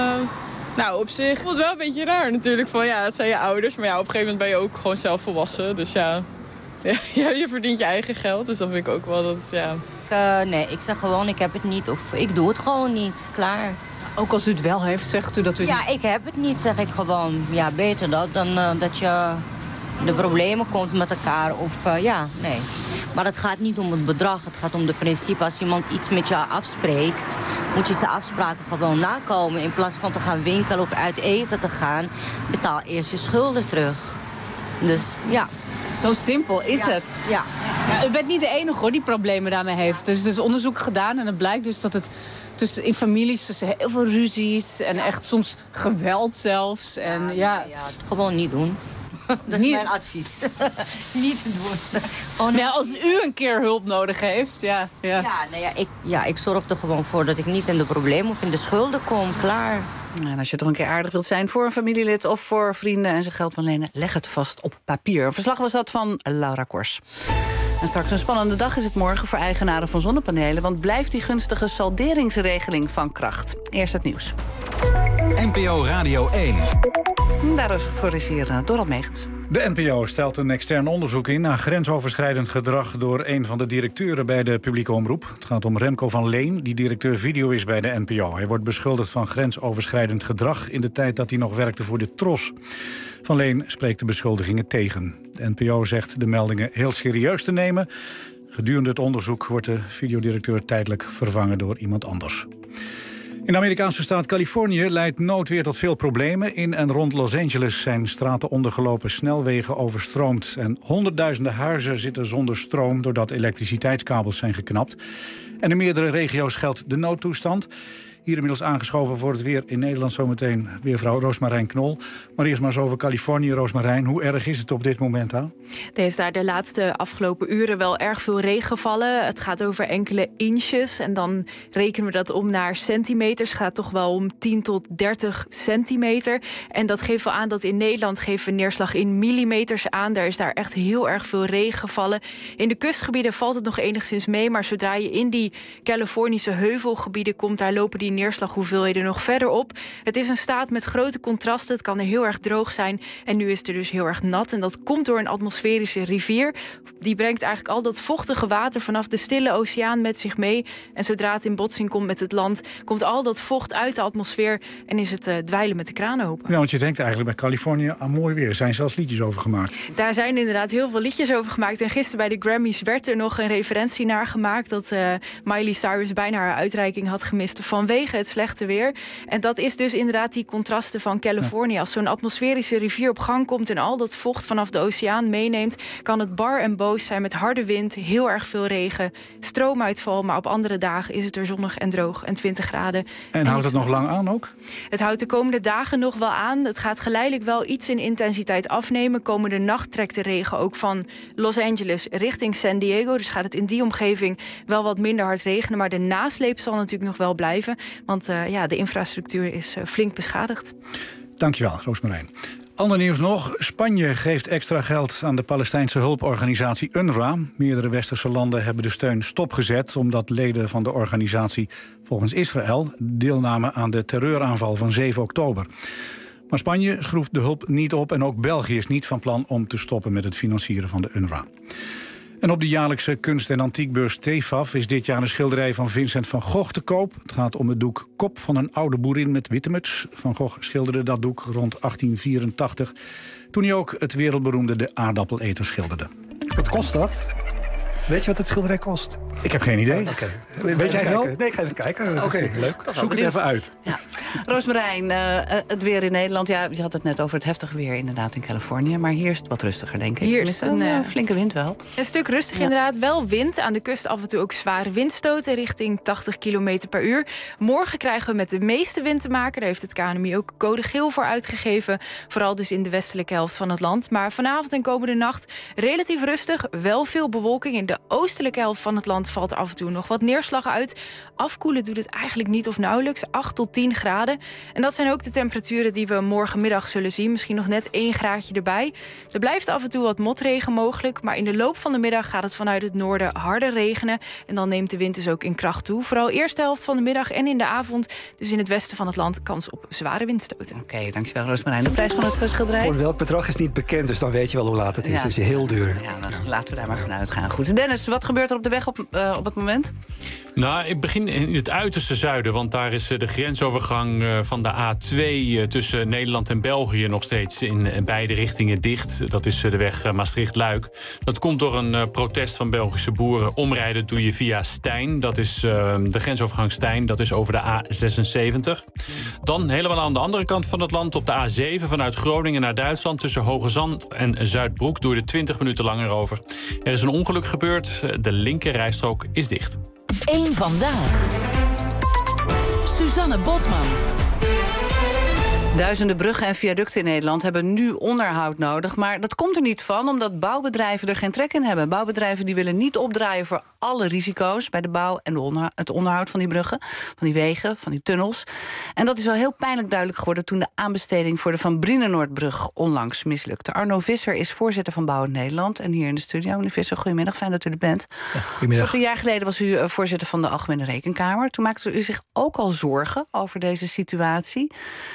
nou, op zich vond het wel een beetje raar natuurlijk. Van ja, het zijn je ouders. Maar ja, op een gegeven moment ben je ook gewoon zelf volwassen. Dus ja, ja je verdient je eigen geld. Dus dan vind ik ook wel dat het, ja... Uh, nee, ik zeg gewoon, ik heb het niet. Of ik doe het gewoon niet. Klaar. Ook als u het wel heeft, zegt u dat u... Ja, ik heb het niet, zeg ik gewoon. Ja, beter dat dan uh, dat je de problemen komt met elkaar. Of uh, ja, nee. Maar het gaat niet om het bedrag, het gaat om de principe. Als iemand iets met jou afspreekt, moet je zijn afspraken gewoon nakomen. In plaats van te gaan winkelen of uit eten te gaan, betaal eerst je schulden terug. Dus ja. Zo simpel is ja. het. Ja. Ja, u bent niet de enige hoor die problemen daarmee heeft. Dus er is onderzoek gedaan en het blijkt dus dat het tussen in families tussen heel veel ruzies en echt soms geweld zelfs. En, ja, ja. ja, gewoon niet doen. Dat is niet... mijn advies. Niet doen. Oh, nee, als u een keer hulp nodig heeft, ja. Ja, ja, nou ja, ik, ja, ik zorg er gewoon voor dat ik niet in de problemen of in de schulden kom. Klaar. En als je toch een keer aardig wilt zijn voor een familielid of voor vrienden en ze geld van lenen, leg het vast op papier. Een verslag was dat van Laura Kors. En straks een spannende dag is het morgen voor eigenaren van zonnepanelen, want blijft die gunstige salderingsregeling van kracht. Eerst het nieuws. N P O Radio één. Daarvoor is hier uh, Dorald Megens. De N P O stelt een extern onderzoek in naar grensoverschrijdend gedrag door een van de directeuren bij de publieke omroep. Het gaat om Remco van Leen, die directeur video is bij de N P O. Hij wordt beschuldigd van grensoverschrijdend gedrag in de tijd dat hij nog werkte voor de Tros. Van Leen spreekt de beschuldigingen tegen. De N P O zegt de meldingen heel serieus te nemen. Gedurende het onderzoek wordt de videodirecteur tijdelijk vervangen door iemand anders. In de Amerikaanse staat Californië leidt noodweer tot veel problemen. In en rond Los Angeles zijn straten ondergelopen, snelwegen overstroomd. En honderdduizenden huizen zitten zonder stroom doordat elektriciteitskabels zijn geknapt. En in meerdere regio's geldt de noodtoestand. Hier inmiddels aangeschoven voor het weer in Nederland zometeen weervrouw Roosmarijn Knol. Maar eerst maar eens over Californië, Roosmarijn. Hoe erg is het op dit moment aan? Er is daar de laatste afgelopen uren wel erg veel regen gevallen. Het gaat over enkele inches en dan rekenen we dat om naar centimeters. Het gaat toch wel om tien tot dertig centimeter. En dat geeft wel aan dat in Nederland geven we neerslag in millimeters aan. Daar is daar echt heel erg veel regen gevallen. In de kustgebieden valt het nog enigszins mee, maar zodra je in die Californische heuvelgebieden komt, daar lopen die neerslaghoeveelheden nog verder op. Het is een staat met grote contrasten. Het kan er heel erg droog zijn. En nu is het er dus heel erg nat. En dat komt door een atmosferische rivier. Die brengt eigenlijk al dat vochtige water vanaf de stille oceaan met zich mee. En zodra het in botsing komt met het land, komt al dat vocht uit de atmosfeer en is het uh, dweilen met de kraan open. Ja, want je denkt eigenlijk bij Californië aan mooi weer. Er zijn zelfs liedjes over gemaakt. Daar zijn inderdaad heel veel liedjes over gemaakt. En gisteren bij de Grammys werd er nog een referentie naar gemaakt dat uh, Miley Cyrus bijna haar uitreiking had gemist vanwege het slechte weer. En dat is dus inderdaad die contrasten van Californië. Als zo'n atmosferische rivier op gang komt en al dat vocht vanaf de oceaan meeneemt, kan het bar en boos zijn met harde wind, heel erg veel regen, stroomuitval, maar op andere dagen is het er zonnig en droog en twintig graden. En, en houdt het nog lang aan ook? Het houdt de komende dagen nog wel aan. Het gaat geleidelijk wel iets in intensiteit afnemen. Komende nacht trekt de regen ook van Los Angeles richting San Diego. Dus gaat het in die omgeving wel wat minder hard regenen. Maar de nasleep zal natuurlijk nog wel blijven. Want uh, ja, de infrastructuur is uh, flink beschadigd. Dankjewel, Roosmarijn. Ander nieuws nog. Spanje geeft extra geld aan de Palestijnse hulporganisatie U N R W A. Meerdere westerse landen hebben de steun stopgezet omdat leden van de organisatie volgens Israël deelnamen aan de terreuraanval van zeven oktober. Maar Spanje schroeft de hulp niet op en ook België is niet van plan om te stoppen met het financieren van de U N R W A. En op de jaarlijkse kunst- en antiekbeurs T E F A F is dit jaar een schilderij van Vincent van Gogh te koop. Het gaat om het doek Kop van een oude boerin met witte muts. Van Gogh schilderde dat doek rond achttien vierentachtig, toen hij ook het wereldberoemde De Aardappeleter schilderde. Wat kost dat? Weet je wat het schilderij kost? Ik heb geen idee. Oh, okay. Weet jij wel? Nee, ik ga even kijken. Oké, okay. Leuk. Zoek het even uit. Ja. Roosmarijn, uh, het weer in Nederland. Ja, je had het net over het heftige weer inderdaad in Californië. Maar hier is het wat rustiger, denk ik. Hier is een uh, flinke wind wel. Een stuk rustig ja. inderdaad. Wel wind. Aan de kust af en toe ook zware windstoten richting tachtig kilometer per uur. Morgen krijgen we met de meeste wind te maken. Daar heeft het K N M I ook code geel voor uitgegeven. Vooral dus in de westelijke helft van het land. Maar vanavond en komende nacht relatief rustig. Wel veel bewolking. In de oostelijke helft van het land valt af en toe nog wat neerslag uit. Afkoelen doet het eigenlijk niet of nauwelijks. acht tot tien graden. En dat zijn ook de temperaturen die we morgenmiddag zullen zien. Misschien nog net één graadje erbij. Er blijft af en toe wat motregen mogelijk. Maar in de loop van de middag gaat het vanuit het noorden harder regenen. En dan neemt de wind dus ook in kracht toe. Vooral eerste helft van de middag en in de avond. Dus in het westen van het land kans op zware windstoten. Oké, okay, dankjewel Roosmarijn. De prijs van het schilderij? Voor welk bedrag is niet bekend, dus dan weet je wel hoe laat het is. Ja. Het is heel duur. Ja, dan laten we daar maar van uitgaan. Goed. Dennis, wat gebeurt er op de weg op, uh, op het moment? Nou, ik begin in het uiterste zuiden, want daar is de grensovergang grensovergang van de A twee tussen Nederland en België nog steeds in beide richtingen dicht. Dat is de weg Maastricht-Luik. Dat komt door een protest van Belgische boeren. Omrijden doe je via Stijn. Dat is de grensovergang Stijn. Dat is over de A zesenzeventig. Dan helemaal aan de andere kant van het land op de A zeven vanuit Groningen naar Duitsland. Tussen Hoogezand en Zuidbroek doe je er twintig minuten langer over. Er is een ongeluk gebeurd. De linker rijstrook is dicht. Eén vandaag. Suzanne Bosman. Duizenden bruggen en viaducten in Nederland hebben nu onderhoud nodig. Maar dat komt er niet van, omdat bouwbedrijven er geen trek in hebben. Bouwbedrijven die willen niet opdraaien voor alle risico's bij de bouw en de onderhoud, het onderhoud van die bruggen, van die wegen, van die tunnels. En dat is wel heel pijnlijk duidelijk geworden toen de aanbesteding voor de Van Brienenoordbrug onlangs mislukte. Arno Visser is voorzitter van Bouwend Nederland en hier in de studio. Meneer Visser, goedemiddag, fijn dat u er bent. Ja, goedemiddag. Tot een jaar geleden was u voorzitter van de Algemene Rekenkamer. Toen maakte u zich ook al zorgen over deze situatie.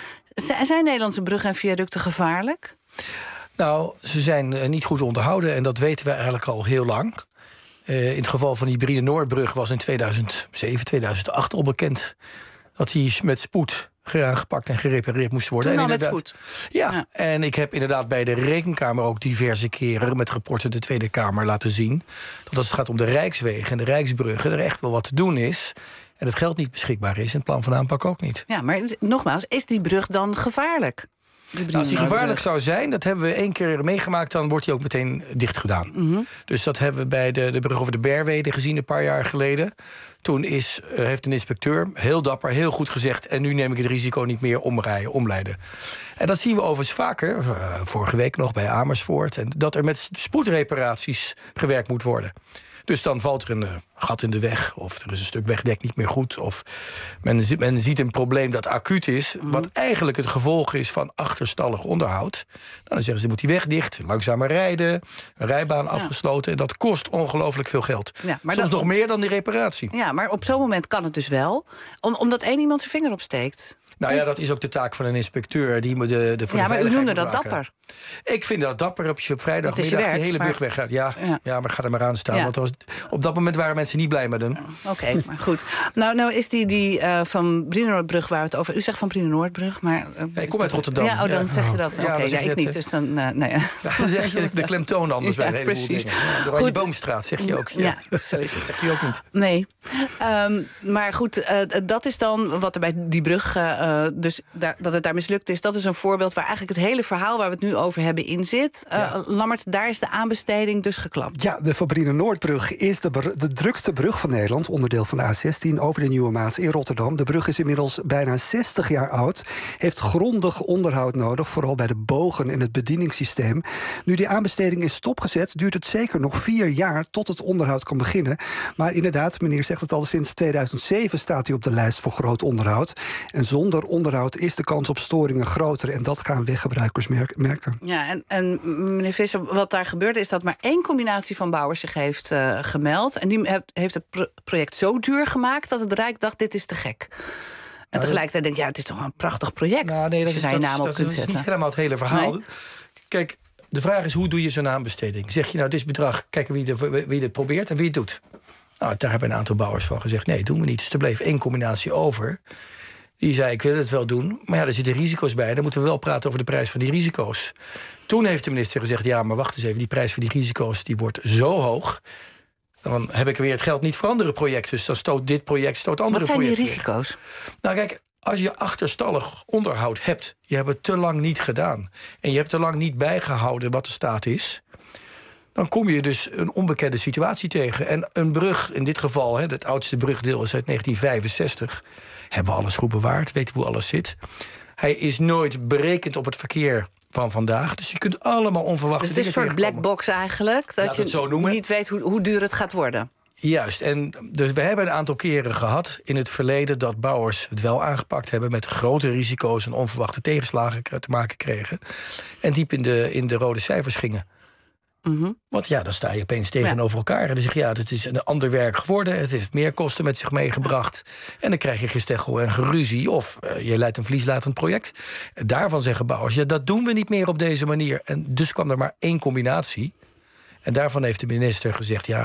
Zijn Nederlandse bruggen en viaducten gevaarlijk? Nou, ze zijn uh, niet goed onderhouden en dat weten we eigenlijk al heel lang. Uh, in het geval van die Brienenoordbrug was in tweeduizend zeven, tweeduizend acht al bekend dat die met spoed aangepakt en gerepareerd moest worden. Toen en al met spoed? Ja, ja, en ik heb inderdaad bij de Rekenkamer ook diverse keren met rapporten de Tweede Kamer laten zien dat als het gaat om de Rijkswegen en de Rijksbruggen er echt wel wat te doen is. En het geld niet beschikbaar is en het plan van aanpak ook niet. Ja, maar nogmaals, is die brug dan gevaarlijk? Nou, als die gevaarlijk zou zijn, dat hebben we één keer meegemaakt, dan wordt die ook meteen dicht gedaan. Mm-hmm. Dus dat hebben we bij de, de brug over de Berwede gezien een paar jaar geleden. Toen is, uh, heeft een inspecteur heel dapper, heel goed gezegd, en nu neem ik het risico niet meer omrijden, omleiden. En dat zien we overigens vaker, uh, vorige week nog bij Amersfoort, en dat er met spoedreparaties gewerkt moet worden. Dus dan valt er een uh, gat in de weg, of er is een stuk wegdek niet meer goed, of men, men ziet een probleem dat acuut is, mm-hmm. wat eigenlijk het gevolg is van achterstallig onderhoud. Nou, dan zeggen ze, moet die weg dicht, langzamer rijden, een rijbaan ja. afgesloten, en dat kost ongelooflijk veel geld. Ja, maar Soms dat, nog meer dan die reparatie. Ja, maar op zo'n moment kan het dus wel, om, omdat één iemand zijn vinger opsteekt. Nou ja, dat is ook de taak van een inspecteur. Die moet de, de voor ja, de maar u noemde dat maken. dapper. Ik vind dat dapper op je op vrijdagmiddag die hele maar... brug weggaat. Ja, ja. ja, maar ga er maar aan staan. Ja. Want was, op dat moment waren mensen niet blij met hem. Oké, okay, maar goed. Nou, nou is die, die uh, van Brienenoordbrug waar we het over... U zegt van Brienenoordbrug, maar... Uh, ja, ik kom uit Rotterdam. Ja, oh, dan ja. zeg je dat. Oké, okay, ja, ik het, niet, dus dan... Uh, nee. Ja, dan zeg je de klemtoon anders ja, bij een heleboel precies. dingen. Ja, de Oranje Boomstraat zeg je ook. Ja, ja zo is het. Dat zegt u ook niet. Nee. Um, maar goed, uh, dat is dan wat er bij die brug... Uh, dus daar, dat het daar mislukt is, dat is een voorbeeld... waar eigenlijk het hele verhaal waar we het nu over hebben in zit. Uh, ja. Lammert, daar is de aanbesteding dus geklapt. Ja, de Van Brienenoordbrug is de, de drukste brug van Nederland, onderdeel van de A zestien over de Nieuwe Maas in Rotterdam. De brug is inmiddels bijna zestig jaar oud, heeft grondig onderhoud nodig, vooral bij de bogen en het bedieningssysteem. Nu die aanbesteding is stopgezet, duurt het zeker nog vier jaar tot het onderhoud kan beginnen. Maar inderdaad, meneer zegt het al, sinds tweeduizend zeven staat hij op de lijst voor groot onderhoud. En zonder onderhoud is de kans op storingen groter en dat gaan weggebruikers merken. Ja, en, en meneer Visser, wat daar gebeurde is dat maar één combinatie van bouwers zich heeft uh, gemeld. En die heeft het pro- project zo duur gemaakt dat het Rijk dacht, dit is te gek. En tegelijkertijd denk ik, ja, het is toch een prachtig project. Nou, nee, dat als je is, daar je naam dat, op kunt dat zetten. is niet helemaal het hele verhaal. Nee? Kijk, de vraag is, hoe doe je zo'n aanbesteding? Zeg je nou, dit is bedrag, kijken wie, de, wie het probeert en wie het doet. Nou, daar hebben een aantal bouwers van gezegd, nee, doen we niet. Dus er bleef één combinatie over. Die zei, ik wil het wel doen, maar ja, er zitten risico's bij. Dan moeten we wel praten over de prijs van die risico's. Toen heeft de minister gezegd, ja, maar wacht eens even... die prijs voor die risico's die wordt zo hoog... dan heb ik weer het geld niet voor andere projecten. Dus dan stoot dit project, stoot andere projecten. Wat zijn die risico's? Weer. Nou kijk, als je achterstallig onderhoud hebt... je hebt het te lang niet gedaan... en je hebt te lang niet bijgehouden wat de staat is... dan kom je dus een onbekende situatie tegen. En een brug, in dit geval, hè, het oudste brugdeel is uit negentien vijfenzestig... hebben we alles goed bewaard, weten we hoe alles zit. Hij is nooit berekend op het verkeer van vandaag. Dus je kunt allemaal onverwachte dingen tegenkomen. Dus het is een soort black box eigenlijk? Dat je zo niet weet hoe, hoe duur het gaat worden? Juist. En dus we hebben een aantal keren gehad in het verleden... dat bouwers het wel aangepakt hebben... met grote risico's en onverwachte tegenslagen te maken kregen. En diep in de, in de rode cijfers gingen. Mm-hmm. Want ja, dan sta je opeens tegenover ja. elkaar. En dan zeg je, ja, het is een ander werk geworden. Het heeft meer kosten met zich meegebracht. Ja. En dan krijg je gesteggel en geruzie. Of uh, je leidt een verlieslatend project. Daarvan zeggen bouwers, ja, dat doen we niet meer op deze manier. En dus kwam er maar één combinatie. En daarvan heeft de minister gezegd, ja,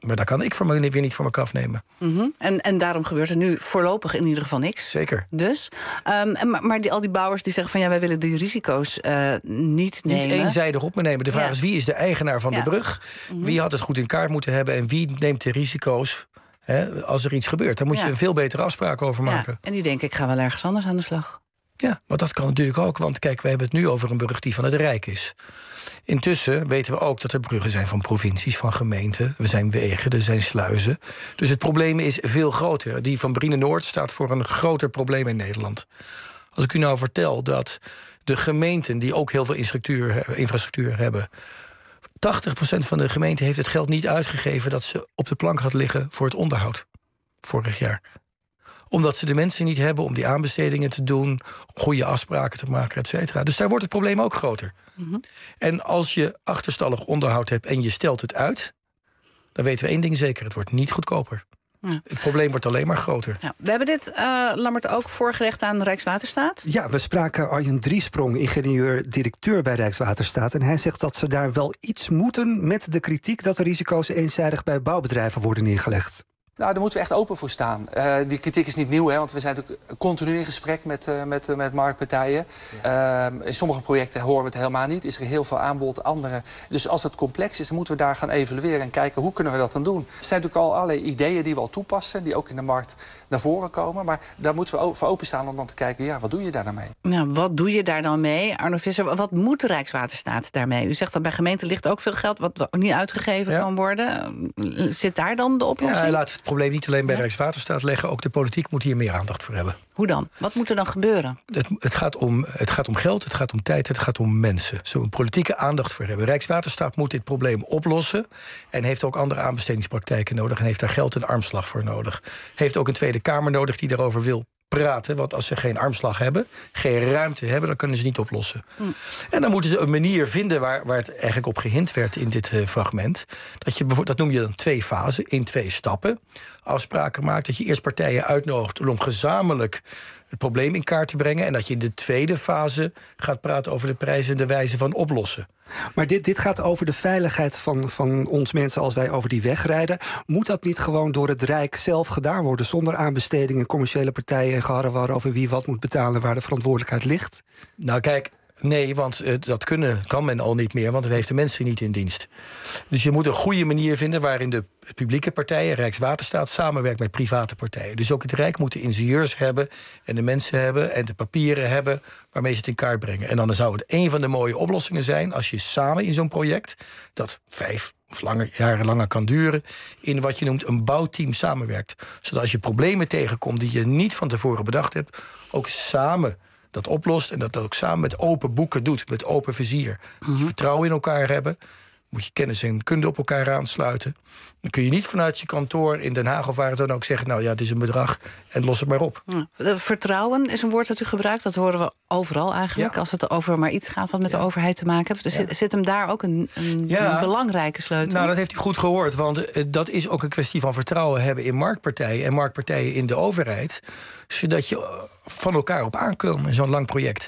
Maar daar kan ik voor me weer niet voor elkaar afnemen. Mm-hmm. En, en daarom gebeurt er nu voorlopig in ieder geval niks. Zeker. Dus, um, en, maar maar die, al die bouwers die zeggen van ja, wij willen die risico's uh, niet nemen. Niet eenzijdig op me nemen. De vraag ja. is, wie is de eigenaar van ja. de brug? Mm-hmm. Wie had het goed in kaart moeten hebben? En wie neemt de risico's hè, als er iets gebeurt? Daar moet ja. je een veel betere afspraak over maken. Ja. En die denken, ik ga wel ergens anders aan de slag. Ja, maar dat kan natuurlijk ook. Want kijk, we hebben het nu over een brug die van het Rijk is. Intussen weten we ook dat er bruggen zijn van provincies, van gemeenten. Er zijn wegen, er zijn sluizen. Dus het probleem is veel groter. Die van Brienenoord staat voor een groter probleem in Nederland. Als ik u nou vertel dat de gemeenten, die ook heel veel infrastructuur, infrastructuur hebben, tachtig procent van de gemeente heeft het geld niet uitgegeven dat ze op de plank had liggen voor het onderhoud. Vorig jaar. Omdat ze de mensen niet hebben om die aanbestedingen te doen, goede afspraken te maken, et cetera. Dus daar wordt het probleem ook groter. Mm-hmm. En als je achterstallig onderhoud hebt en je stelt het uit, dan weten we één ding zeker, het wordt niet goedkoper. Ja. Het probleem wordt alleen maar groter. Ja, we hebben dit, uh, Lammert, ook voorgelegd aan Rijkswaterstaat. Ja, we spraken Arjen Driesprong, ingenieur-directeur bij Rijkswaterstaat. En hij zegt dat ze daar wel iets moeten met de kritiek dat de risico's eenzijdig bij bouwbedrijven worden neergelegd. Nou, daar moeten we echt open voor staan. Uh, die kritiek is niet nieuw, hè, want we zijn natuurlijk continu in gesprek met, uh, met, uh, met marktpartijen. Ja. Uh, in sommige projecten horen we het helemaal niet. Is er heel veel aanbod, andere. Dus als het complex is, dan moeten we daar gaan evalueren en kijken hoe kunnen we dat dan doen. Er zijn natuurlijk al allerlei ideeën die we al toepassen, die ook in de markt naar voren komen. Maar daar moeten we voor openstaan om dan te kijken, ja, wat doe je daar dan mee? Nou, wat doe je daar dan mee? Arno Visser, wat moet de Rijkswaterstaat daarmee? U zegt dat bij gemeenten ligt ook veel geld wat niet uitgegeven ja. kan worden. Zit daar dan de oplossing? Ja, laat het probleem niet alleen bij ja. Rijkswaterstaat leggen. Ook de politiek moet hier meer aandacht voor hebben. Hoe dan? Wat moet er dan gebeuren? Het, het, gaat, om, het gaat om geld, het gaat om tijd, het gaat om mensen. Zo'n politieke aandacht voor hebben. Rijkswaterstaat moet dit probleem oplossen. En heeft ook andere aanbestedingspraktijken nodig. En heeft daar geld en armslag voor nodig. Heeft ook een Tweede Kamer nodig die daarover wil praten. Want als ze geen armslag hebben, geen ruimte hebben, dan kunnen ze niet oplossen. Hm. En dan moeten ze een manier vinden waar, waar het eigenlijk op gehind werd in dit uh, fragment. Dat, je, dat noem je dan twee fasen, in twee stappen. Afspraken maakt, dat je eerst partijen uitnodigt om gezamenlijk het probleem in kaart te brengen. En dat je in de tweede fase gaat praten over de prijzen en de wijze van oplossen. Maar dit, dit gaat over de veiligheid van, van ons mensen als wij over die weg rijden. Moet dat niet gewoon door het Rijk zelf gedaan worden, zonder aanbestedingen, commerciële partijen en geharrewar over wie wat moet betalen, waar de verantwoordelijkheid ligt? Nou kijk, nee, want uh, dat kunnen, kan men al niet meer, want we heeft de mensen niet in dienst. Dus je moet een goede manier vinden waarin de publieke partijen, Rijkswaterstaat, samenwerkt met private partijen. Dus ook het Rijk moet de ingenieurs hebben en de mensen hebben en de papieren hebben waarmee ze het in kaart brengen. En dan zou het een van de mooie oplossingen zijn als je samen in zo'n project, dat vijf of langer, jaren langer kan duren, in wat je noemt een bouwteam samenwerkt. Zodat als je problemen tegenkomt die je niet van tevoren bedacht hebt, ook samen dat oplost en dat dat ook samen met open boeken doet, met open vizier. Mm-hmm. Je vertrouwen in elkaar hebben, moet je kennis en kunde op elkaar aansluiten. Dan kun je niet vanuit je kantoor in Den Haag of waar het dan ook zeggen, nou ja, het is een bedrag en los het maar op. Ja. Vertrouwen is een woord dat u gebruikt, dat horen we overal eigenlijk. Ja. Als het over maar iets gaat wat met ja. de overheid te maken heeft. Dus ja. zit hem daar ook een, een, ja. een belangrijke sleutel? Nou, dat heeft u goed gehoord, want uh, dat is ook een kwestie van vertrouwen hebben in marktpartijen en marktpartijen in de overheid, zodat je uh, van elkaar op aankomt in zo'n lang project.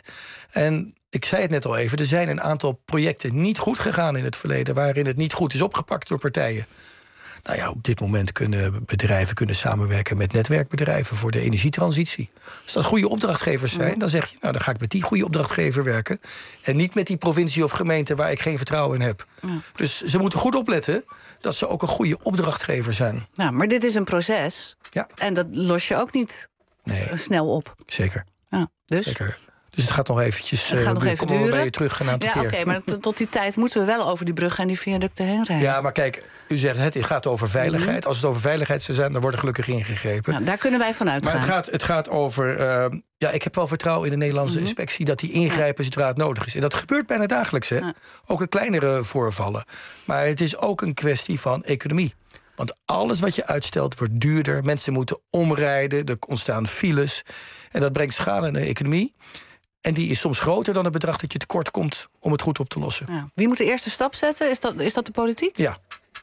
En ik zei het net al even, er zijn een aantal projecten niet goed gegaan in het verleden, waarin het niet goed is opgepakt door partijen. Nou ja, op dit moment kunnen bedrijven kunnen samenwerken met netwerkbedrijven voor de energietransitie. Als dat goede opdrachtgevers zijn, dan zeg je, nou dan ga ik met die goede opdrachtgever werken. En niet met die provincie of gemeente waar ik geen vertrouwen in heb. Ja. Dus ze moeten goed opletten dat ze ook een goede opdrachtgever zijn. Nou, maar dit is een proces. Ja. En dat los je ook niet nee. snel op. Zeker. Ja, dus? Zeker. Dus het gaat nog eventjes. Het gaat nog even duren. Bij je terug een aantal ja, keer. Oké, okay, maar tot, tot die tijd moeten we wel over die bruggen en die viaducten heen rijden. Ja, maar kijk, u zegt het gaat over veiligheid. Mm-hmm. Als het over veiligheid zou zijn, dan wordt er gelukkig ingegrepen. Nou, daar kunnen wij van uitgaan. Maar het gaat, het gaat over. Uh, ja, ik heb wel vertrouwen in de Nederlandse mm-hmm. inspectie dat die ingrijpen ja. zodra het nodig is. En dat gebeurt bijna dagelijks, hè? Ja. Ook in kleinere voorvallen. Maar het is ook een kwestie van economie. Want alles wat je uitstelt wordt duurder. Mensen moeten omrijden, er ontstaan files. En dat brengt schade in de economie. En die is soms groter dan het bedrag dat je tekort komt om het goed op te lossen. Ja. Wie moet de eerste stap zetten? Is dat, is dat de politiek? Ja.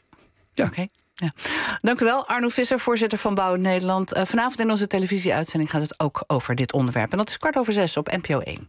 ja. Oké. Okay. Ja. Dank u wel, Arno Visser, voorzitter van Bouw Nederland. Uh, vanavond in onze televisieuitzending gaat het ook over dit onderwerp. En dat is kwart over zes op N P O één.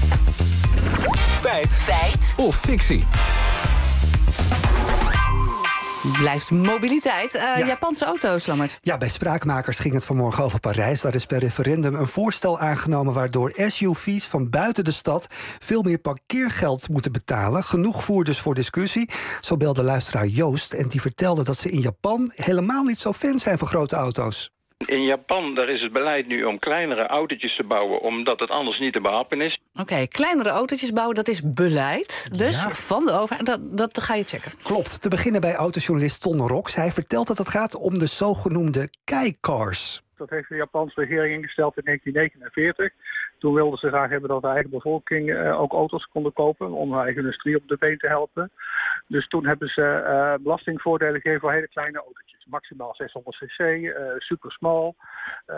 Feit. Feit. Of fictie. Blijft mobiliteit. Uh, ja. Japanse auto's, Lammert. Ja, bij Spraakmakers ging het vanmorgen over Parijs. Daar is per referendum een voorstel aangenomen waardoor S U V's van buiten de stad veel meer parkeergeld moeten betalen. Genoeg voer dus voor discussie. Zo belde luisteraar Joost en die vertelde dat ze in Japan helemaal niet zo fan zijn van grote auto's. In Japan daar is het beleid nu om kleinere autootjes te bouwen, omdat het anders niet te behappen is. Oké, okay, kleinere autootjes bouwen, dat is beleid. Dus ja. van de overheid, dat, dat ga je checken. Klopt, te beginnen bij autojournalist Ton Rox. Hij vertelt dat het gaat om de zogenoemde Kei-cars. Dat heeft de Japanse regering ingesteld in negentien negenenveertig. Toen wilden ze graag hebben dat de eigen bevolking uh, ook auto's konden kopen om hun eigen industrie op de been te helpen. Dus toen hebben ze uh, belastingvoordelen gegeven voor hele kleine autootjes. Maximaal zeshonderd cc, uh, super small. Uh,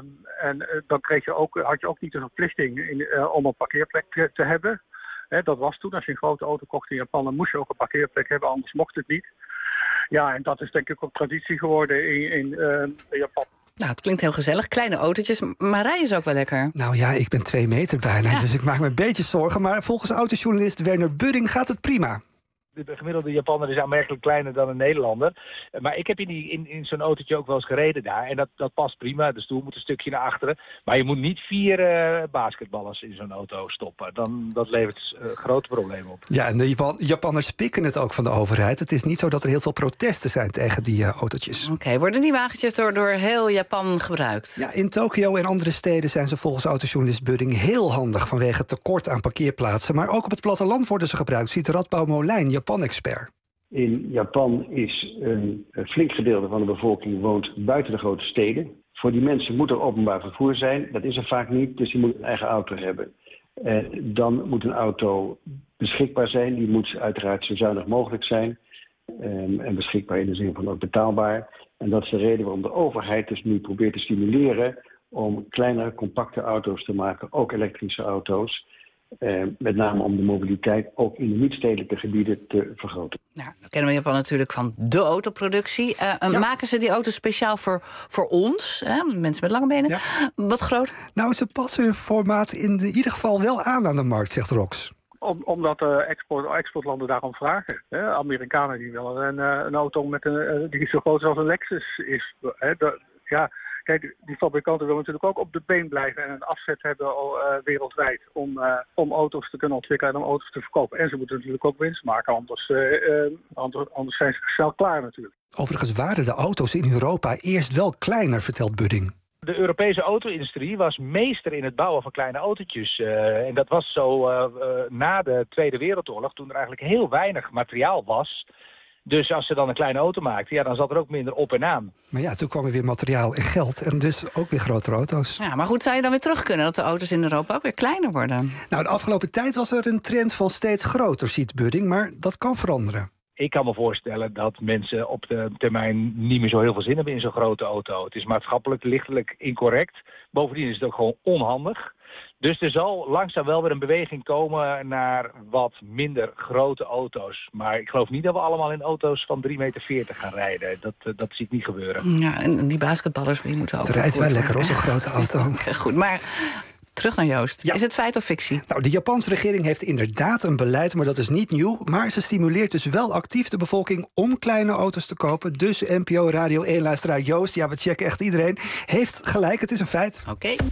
en uh, dan kreeg je ook, had je ook niet de verplichting in, uh, om een parkeerplek te, te hebben. He, dat was toen, als je een grote auto kocht in Japan, dan moest je ook een parkeerplek hebben, anders mocht het niet. Ja, en dat is denk ik ook traditie geworden in, in uh, Japan. Nou, het klinkt heel gezellig. Kleine autootjes, maar rijden is ook wel lekker. Nou ja, ik ben twee meter bijna, ja. dus ik maak me een beetje zorgen. Maar volgens autojournalist Werner Budding gaat het prima. De gemiddelde Japaner is aanmerkelijk kleiner dan een Nederlander. Maar ik heb in, die, in, in zo'n autootje ook wel eens gereden daar. En dat, dat past prima. De stoel moet een stukje naar achteren. Maar je moet niet vier uh, basketballers in zo'n auto stoppen. Dan, dat levert uh, grote problemen op. Ja, en de Japan, Japanners pikken het ook van de overheid. Het is niet zo dat er heel veel protesten zijn tegen die uh, autootjes. Oké, okay, worden die wagentjes door, door heel Japan gebruikt? Ja, in Tokio en andere steden zijn ze volgens autojournalist Budding heel handig vanwege het tekort aan parkeerplaatsen. Maar ook op het platteland worden ze gebruikt, ziet Radboud Molijn, Japan-expert. In Japan is een flink gedeelte van de bevolking woont buiten de grote steden. Voor die mensen moet er openbaar vervoer zijn. Dat is er vaak niet, dus die moeten een eigen auto hebben. En dan moet een auto beschikbaar zijn. Die moet uiteraard zo zuinig mogelijk zijn. Um, en beschikbaar in de zin van ook betaalbaar. En dat is de reden waarom de overheid dus nu probeert te stimuleren om kleinere, compacte auto's te maken, ook elektrische auto's. Uh, met name om de mobiliteit ook in de niet-stedelijke gebieden te vergroten. Nou, dat kennen we in Japan natuurlijk van de autoproductie. Uh, ja. Maken ze die auto's speciaal voor, voor ons, hè, mensen met lange benen? Ja. Wat groot? Nou, ze passen hun formaat in de, ieder geval wel aan aan de markt, zegt Rox. Om, omdat uh, export, exportlanden daarom vragen. Hè. Amerikanen die willen een, uh, een auto met een, uh, die zo groot als een Lexus is. Hè. De, ja... Kijk, die fabrikanten willen natuurlijk ook op de been blijven en een afzet hebben uh, wereldwijd om, uh, om auto's te kunnen ontwikkelen en om auto's te verkopen. En ze moeten natuurlijk ook winst maken, anders, uh, uh, anders, anders zijn ze snel klaar natuurlijk. Overigens waren de auto's in Europa eerst wel kleiner, vertelt Budding. De Europese auto-industrie was meester in het bouwen van kleine autootjes. Uh, en dat was zo uh, uh, na de Tweede Wereldoorlog, toen er eigenlijk heel weinig materiaal was. Dus als ze dan een kleine auto maakten, ja, dan zat er ook minder op en aan. Maar ja, toen kwam er weer materiaal en geld en dus ook weer grotere auto's. Ja, maar goed, zou je dan weer terug kunnen dat de auto's in Europa ook weer kleiner worden? Nou, de afgelopen tijd was er een trend van steeds groter, ziet Budding, maar dat kan veranderen. Ik kan me voorstellen dat mensen op de termijn niet meer zo heel veel zin hebben in zo'n grote auto. Het is maatschappelijk lichtelijk incorrect. Bovendien is het ook gewoon onhandig. Dus er zal langzaam wel weer een beweging komen naar wat minder grote auto's. Maar ik geloof niet dat we allemaal in auto's van drie meter veertig gaan rijden. Dat, uh, dat zie ik niet gebeuren. Ja, en die basketballers die moeten ook. Het rijdt wel lekker als een grote auto. Goed, maar terug naar Joost. Ja. Is het feit of fictie? Nou, de Japanse regering heeft inderdaad een beleid, maar dat is niet nieuw. Maar ze stimuleert dus wel actief de bevolking om kleine auto's te kopen. Dus N P O Radio één-luisteraar Joost, ja, we checken echt iedereen, heeft gelijk, het is een feit. Oké. Okay.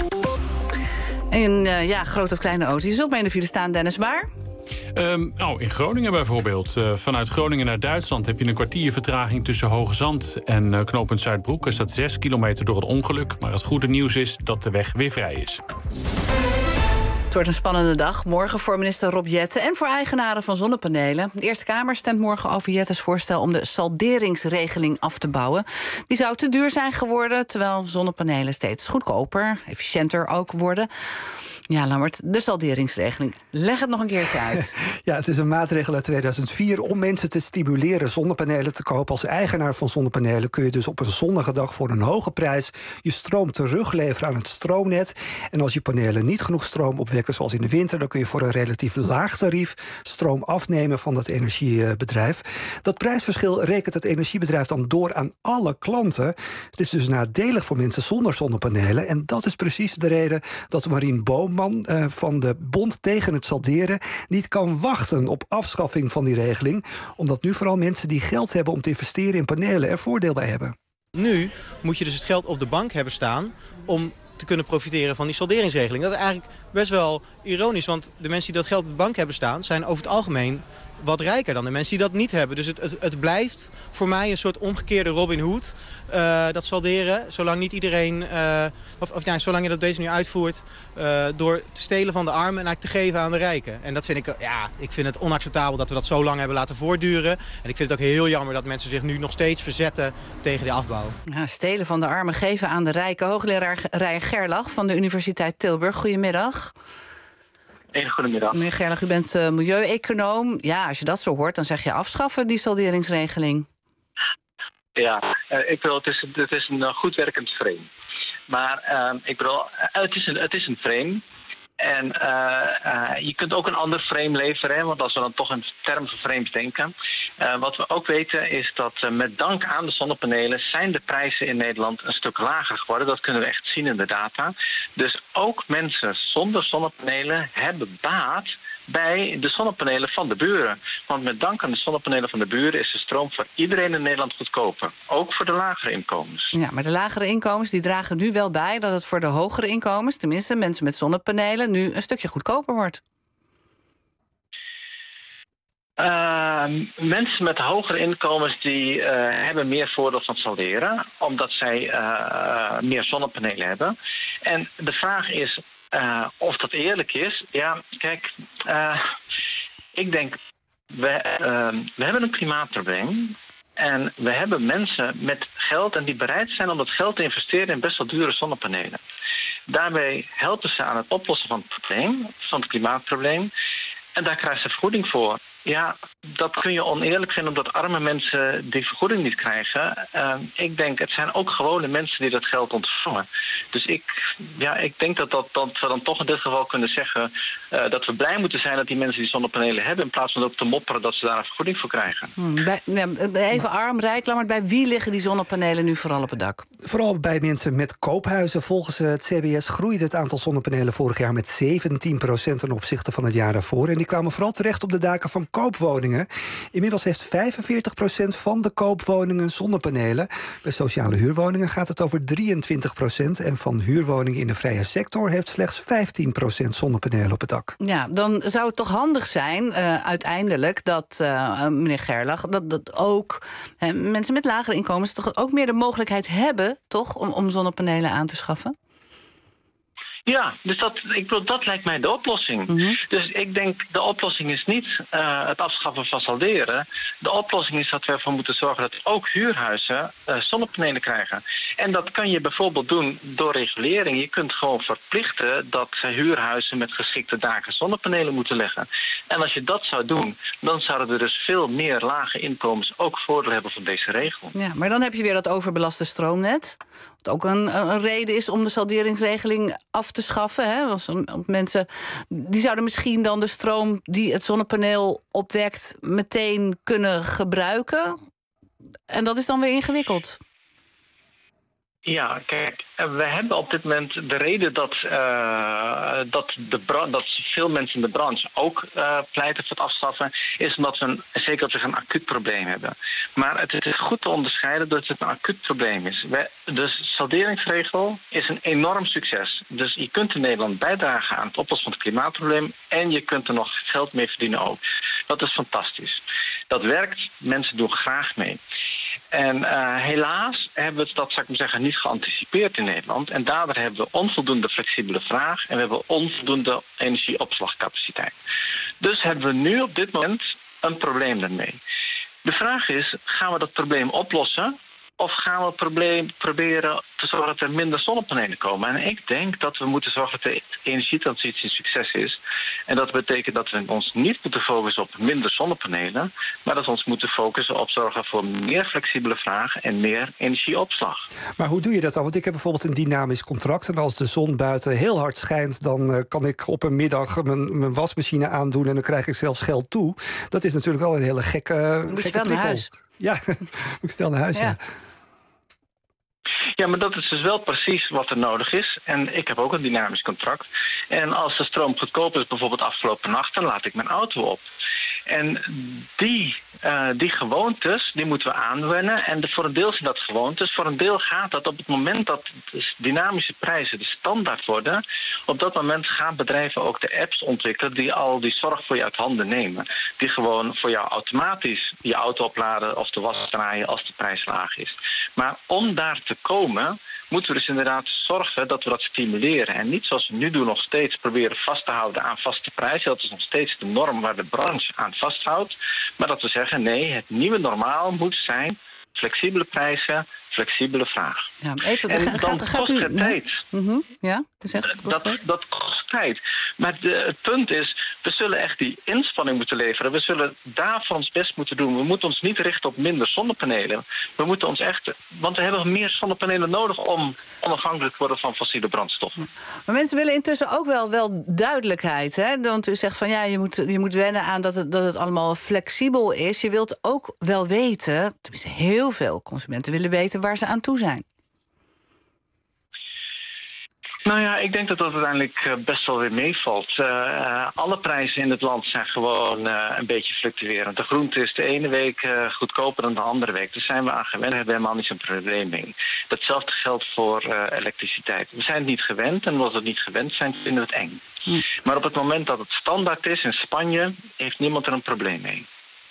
En uh, ja, grote of kleine auto's. Je zult maar in de file staan, Dennis, waar? Um, nou, in Groningen bijvoorbeeld. Uh, vanuit Groningen naar Duitsland heb je een kwartier vertraging tussen Hoge Zand en uh, knooppunt Zuidbroek. Er staat zes kilometer door het ongeluk. Maar het goede nieuws is dat de weg weer vrij is. Het wordt een spannende dag. Morgen voor minister Rob Jetten en voor eigenaren van zonnepanelen. De Eerste Kamer stemt morgen over Jettens voorstel om de salderingsregeling af te bouwen. Die zou te duur zijn geworden, terwijl zonnepanelen steeds goedkoper, efficiënter ook worden. Ja, Lammert, de salderingsregeling. Leg het nog een keertje uit. Ja, het is een maatregel uit tweeduizend vier om mensen te stimuleren zonnepanelen te kopen. Als eigenaar van zonnepanelen kun je dus op een zonnige dag voor een hoge prijs je stroom terugleveren aan het stroomnet. En als je panelen niet genoeg stroom opwekken, zoals in de winter, dan kun je voor een relatief laag tarief stroom afnemen van dat energiebedrijf. Dat prijsverschil rekent het energiebedrijf dan door aan alle klanten. Het is dus nadelig voor mensen zonder zonnepanelen. En dat is precies de reden dat Marien Boom Koopman uh, van de Bond tegen het Salderen niet kan wachten op afschaffing van die regeling, omdat nu vooral mensen die geld hebben om te investeren in panelen er voordeel bij hebben. Nu moet je dus het geld op de bank hebben staan om te kunnen profiteren van die salderingsregeling. Dat is eigenlijk best wel ironisch, want de mensen die dat geld op de bank hebben staan zijn over het algemeen wat rijker dan de mensen die dat niet hebben. Dus het, het, het blijft voor mij een soort omgekeerde Robin Hood, uh, dat salderen. Zolang niet iedereen, uh, of, of ja, zolang je dat deze nu uitvoert, uh, door te stelen van de armen en eigenlijk te geven aan de rijken. En dat vind ik, ja, ik vind het onacceptabel dat we dat zo lang hebben laten voortduren. En ik vind het ook heel jammer dat mensen zich nu nog steeds verzetten tegen die afbouw. Ja, stelen van de armen, geven aan de rijken. Hoogleraar Ryan Gerlach van de Universiteit Tilburg. Goedemiddag. Een goedemiddag. Meneer Gerlach, u bent uh, milieueconoom. Ja, als je dat zo hoort, dan zeg je afschaffen die salderingsregeling. Ja, uh, ik bedoel, het is, het is een goed werkend frame. Maar uh, ik bedoel, het is een, het is een frame. En uh, uh, je kunt ook een ander frame leveren, hè, want als we dan toch in termen van frames denken. Uh, wat we ook weten is dat uh, met dank aan de zonnepanelen zijn de prijzen in Nederland een stuk lager geworden. Dat kunnen we echt zien in de data. Dus ook mensen zonder zonnepanelen hebben baat bij de zonnepanelen van de buren. Want met dank aan de zonnepanelen van de buren is de stroom voor iedereen in Nederland goedkoper. Ook voor de lagere inkomens. Ja, maar de lagere inkomens die dragen nu wel bij dat het voor de hogere inkomens, tenminste mensen met zonnepanelen, nu een stukje goedkoper wordt. Uh, mensen met hogere inkomens die uh, hebben meer voordeel van salderen, omdat zij uh, meer zonnepanelen hebben. En de vraag is uh, of dat eerlijk is. Ja, kijk, uh, ik denk, we, uh, we hebben een klimaatprobleem. En we hebben mensen met geld en die bereid zijn om dat geld te investeren in best wel dure zonnepanelen. Daarbij helpen ze aan het oplossen van het probleem, van het klimaatprobleem. En daar krijgen ze vergoeding voor. Ja, dat kun je oneerlijk vinden omdat arme mensen die vergoeding niet krijgen. Uh, ik denk, het zijn ook gewone mensen die dat geld ontvangen. Dus ik, ja, ik denk dat, dat, dat we dan toch in dit geval kunnen zeggen uh, dat we blij moeten zijn dat die mensen die zonnepanelen hebben, in plaats van ook te mopperen dat ze daar een vergoeding voor krijgen. Hmm, bij, ja, even arm, rijk, maar bij wie liggen die zonnepanelen nu vooral op het dak? Vooral bij mensen met koophuizen. Volgens het C B S groeide het aantal zonnepanelen vorig jaar met zeventien procent ten opzichte van het jaar daarvoor. En die kwamen vooral terecht op de daken van koopwoningen. Inmiddels heeft vijfenveertig procent van de koopwoningen zonnepanelen. Bij sociale huurwoningen gaat het over drieëntwintig procent. En van huurwoningen in de vrije sector heeft slechts vijftien procent zonnepanelen op het dak. Ja, dan zou het toch handig zijn, uh, uiteindelijk, dat, uh, meneer Gerlach, dat, dat ook uh, mensen met lagere inkomens toch ook meer de mogelijkheid hebben, toch, om, om zonnepanelen aan te schaffen? Ja, dus dat, ik bedoel, dat lijkt mij de oplossing. Mm-hmm. Dus ik denk, de oplossing is niet uh, het afschaffen van salderen. De oplossing is dat we ervoor moeten zorgen dat ook huurhuizen uh, zonnepanelen krijgen. En dat kan je bijvoorbeeld doen door regulering. Je kunt gewoon verplichten dat uh, huurhuizen met geschikte daken zonnepanelen moeten leggen. En als je dat zou doen, dan zouden er dus veel meer lage inkomens ook voordeel hebben van deze regel. Ja, maar dan heb je weer dat overbelaste stroomnet. Wat ook een, een reden is om de salderingsregeling af te schaffen. Hè? Als een, mensen, die zouden misschien dan de stroom die het zonnepaneel opwekt meteen kunnen gebruiken. En dat is dan weer ingewikkeld. Ja, kijk, we hebben op dit moment de reden dat, uh, dat, de dat veel mensen in de branche ook uh, pleiten voor het afschaffen, is omdat we een, zeker dat we een acuut probleem hebben. Maar het is goed te onderscheiden dat het een acuut probleem is. We, de salderingsregel is een enorm succes. Dus je kunt in Nederland bijdragen aan het oplossen van het klimaatprobleem en je kunt er nog geld mee verdienen ook. Dat is fantastisch. Dat werkt, mensen doen graag mee. En uh, helaas hebben we dat, zou ik maar zeggen, niet geanticipeerd in Nederland. En daardoor hebben we onvoldoende flexibele vraag en we hebben onvoldoende energieopslagcapaciteit. Dus hebben we nu op dit moment een probleem daarmee. De vraag is, gaan we dat probleem oplossen? Of gaan we het probleem proberen te zorgen dat er minder zonnepanelen komen? En ik denk dat we moeten zorgen dat de energietransitie een succes is. En dat betekent dat we ons niet moeten focussen op minder zonnepanelen, maar dat we ons moeten focussen op zorgen voor meer flexibele vraag en meer energieopslag. Maar hoe doe je dat dan? Want ik heb bijvoorbeeld een dynamisch contract. En als de zon buiten heel hard schijnt, dan uh, kan ik op een middag mijn, mijn wasmachine aandoen en dan krijg ik zelfs geld toe. Dat is natuurlijk wel een hele gekke, uh, moet gekke je wel naar huis. Ja, ik stel naar huis, ja. ja. Ja, maar dat is dus wel precies wat er nodig is. En ik heb ook een dynamisch contract. En als de stroom goedkoop is, bijvoorbeeld afgelopen nacht, dan laat ik mijn auto op. En die, uh, die gewoontes, die moeten we aanwennen. En de, voor een deel zijn dat gewoontes. Voor een deel gaat dat op het moment dat de dynamische prijzen de standaard worden. Op dat moment gaan bedrijven ook de apps ontwikkelen die al die zorg voor je uit handen nemen. Die gewoon voor jou automatisch je auto opladen of de was draaien als de prijs laag is. Maar om daar te komen, moeten we dus inderdaad zorgen dat we dat stimuleren. En niet zoals we nu doen, nog steeds proberen vast te houden aan vaste prijzen. Dat is nog steeds de norm waar de branche aan vasthoudt. Maar dat we zeggen, nee, het nieuwe normaal moet zijn flexibele prijzen, flexibele vraag. Ja, even, en ga, dan gaat, kost gaat u, het tijd. Mm-hmm, ja, zegt het kost dat, tijd. dat kost tijd. Maar de, het punt is, we zullen echt die inspanning moeten leveren. We zullen daarvoor ons best moeten doen. We moeten ons niet richten op minder zonnepanelen. We moeten ons echt, want we hebben meer zonnepanelen nodig om onafhankelijk te worden van fossiele brandstoffen. Maar mensen willen intussen ook wel, wel duidelijkheid. Hè? Want u zegt van ja, je moet, je moet wennen aan dat het, dat het allemaal flexibel is. Je wilt ook wel weten, tenminste heel veel consumenten willen weten waar ze aan toe zijn. Nou ja, ik denk dat dat uiteindelijk best wel weer meevalt. Uh, alle prijzen in het land zijn gewoon uh, een beetje fluctuerend. De groente is de ene week uh, goedkoper dan de andere week. Daar zijn we aan gewend, hebben we helemaal niet zo'n probleem mee. Datzelfde geldt voor uh, elektriciteit. We zijn het niet gewend en omdat we het niet gewend zijn, vinden we het eng. Hm. Maar op het moment dat het standaard is in Spanje, heeft niemand er een probleem mee.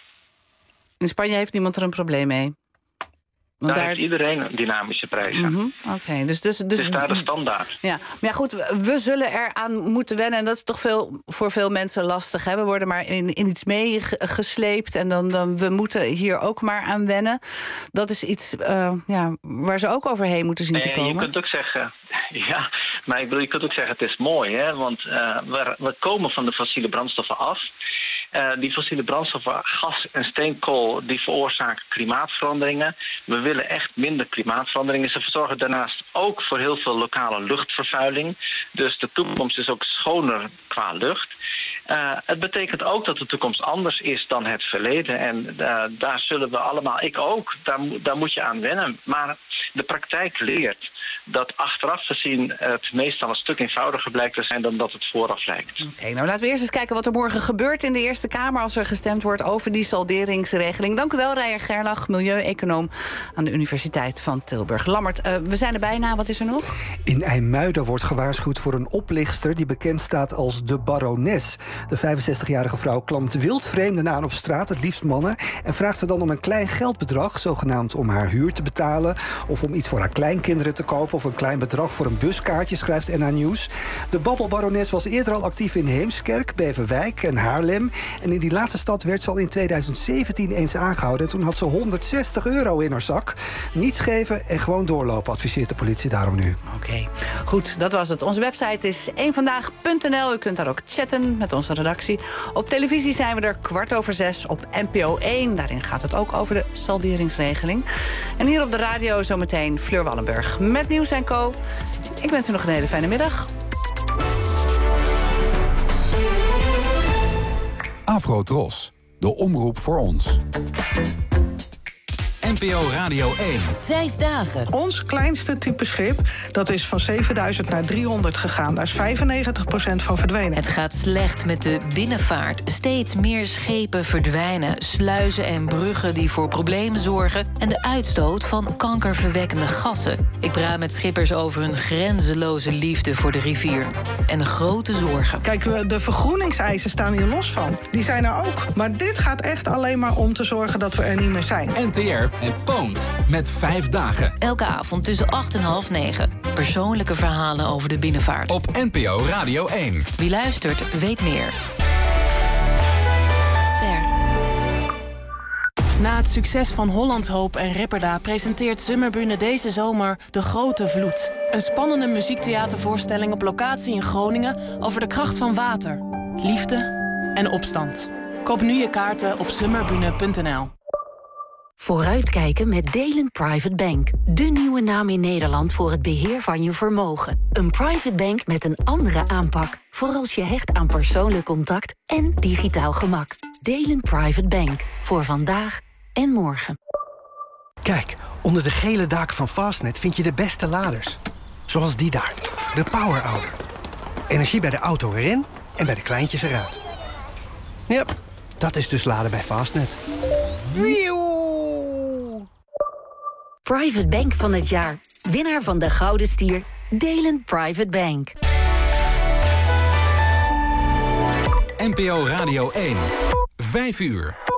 In Spanje heeft niemand er een probleem mee? Want daar, daar heeft iedereen dynamische prijzen. Mm-hmm. Oké, okay, dus, dus, dus... Het is daar de standaard. Ja, maar ja, goed, we zullen eraan moeten wennen. En dat is toch veel, voor veel mensen lastig. Hè? We worden maar in, in iets meegesleept. En dan, dan we moeten hier ook maar aan wennen. Dat is iets uh, ja, waar ze ook overheen moeten zien nee, te komen. Je kunt ook zeggen... Ja, maar ik bedoel, je kunt ook zeggen, het is mooi, hè? Want uh, we, we komen van de fossiele brandstoffen af. Uh, die fossiele brandstoffen, gas en steenkool, die veroorzaken klimaatveranderingen. We willen echt minder klimaatveranderingen. Ze zorgen daarnaast ook voor heel veel lokale luchtvervuiling. Dus de toekomst is ook schoner qua lucht. Uh, het betekent ook dat de toekomst anders is dan het verleden. En uh, daar zullen we allemaal, ik ook, daar, daar moet je aan wennen. Maar de praktijk leert dat achteraf gezien het meestal een stuk eenvoudiger blijkt te zijn dan dat het vooraf lijkt. Oké, okay, nou laten we eerst eens kijken wat er morgen gebeurt in de Eerste Kamer als er gestemd wordt over die salderingsregeling. Dank u wel, Reijer Gerlach, milieueconoom aan de Universiteit van Tilburg. Lammert, uh, we zijn er bijna, wat is er nog? In IJmuiden wordt gewaarschuwd voor een oplichter die bekend staat als de barones. De vijfenzestigjarige vrouw klampt wildvreemden aan op straat, het liefst mannen, en vraagt ze dan om een klein geldbedrag, zogenaamd om haar huur te betalen of om iets voor haar kleinkinderen te kopen of een klein bedrag voor een buskaartje, schrijft N H Nieuws. De babbelbarones was eerder al actief in Heemskerk, Beverwijk en Haarlem. En in die laatste stad werd ze al in tweeduizend zeventien eens aangehouden. En toen had ze honderdzestig euro in haar zak. Niets geven en gewoon doorlopen, adviseert de politie daarom nu. Oké, okay. Goed, dat was het. Onze website is één vandaag punt n l. U kunt daar ook chatten met onze redactie. Op televisie zijn we er kwart over zes op N P O één. Daarin gaat het ook over de salderingsregeling. En hier op de radio zometeen Fleur Wallenburg met Nieuws en Co. Ik wens u nog een hele fijne middag. Afro-Tros, de omroep voor ons. N P O Radio één. Vijf dagen. Ons kleinste type schip, dat is van zevenduizend naar driehonderd gegaan. Daar is vijfennegentig procent van verdwenen. Het gaat slecht met de binnenvaart. Steeds meer schepen verdwijnen. Sluizen en bruggen die voor problemen zorgen. En de uitstoot van kankerverwekkende gassen. Ik praat met schippers over hun grenzeloze liefde voor de rivier. En de grote zorgen. Kijk, de vergroeningseisen staan hier los van. Die zijn er ook. Maar dit gaat echt alleen maar om te zorgen dat we er niet meer zijn. N T R en Poont met vijf dagen. Elke avond tussen acht en half negen. Persoonlijke verhalen over de binnenvaart. Op N P O Radio één. Wie luistert, weet meer. Ster. Na het succes van Hollands Hoop en Ripperda presenteert Summerbühne deze zomer De Grote Vloed. Een spannende muziektheatervoorstelling op locatie in Groningen over de kracht van water, liefde en opstand. Koop nu je kaarten op summerbühne punt n l. Vooruitkijken met Delent Private Bank. De nieuwe naam in Nederland voor het beheer van je vermogen. Een private bank met een andere aanpak. Voor als je hecht aan persoonlijk contact en digitaal gemak. Delent Private Bank. Voor vandaag en morgen. Kijk, Onder de gele daken van Fastnet vind je de beste laders. Zoals die daar, de Power Ouder. Energie bij de auto erin en bij de kleintjes eruit. Ja, dat is dus laden bij Fastnet. Private Bank van het jaar. Winnaar van de Gouden Stier. Delent Private Bank. N P O Radio één. Vijf uur.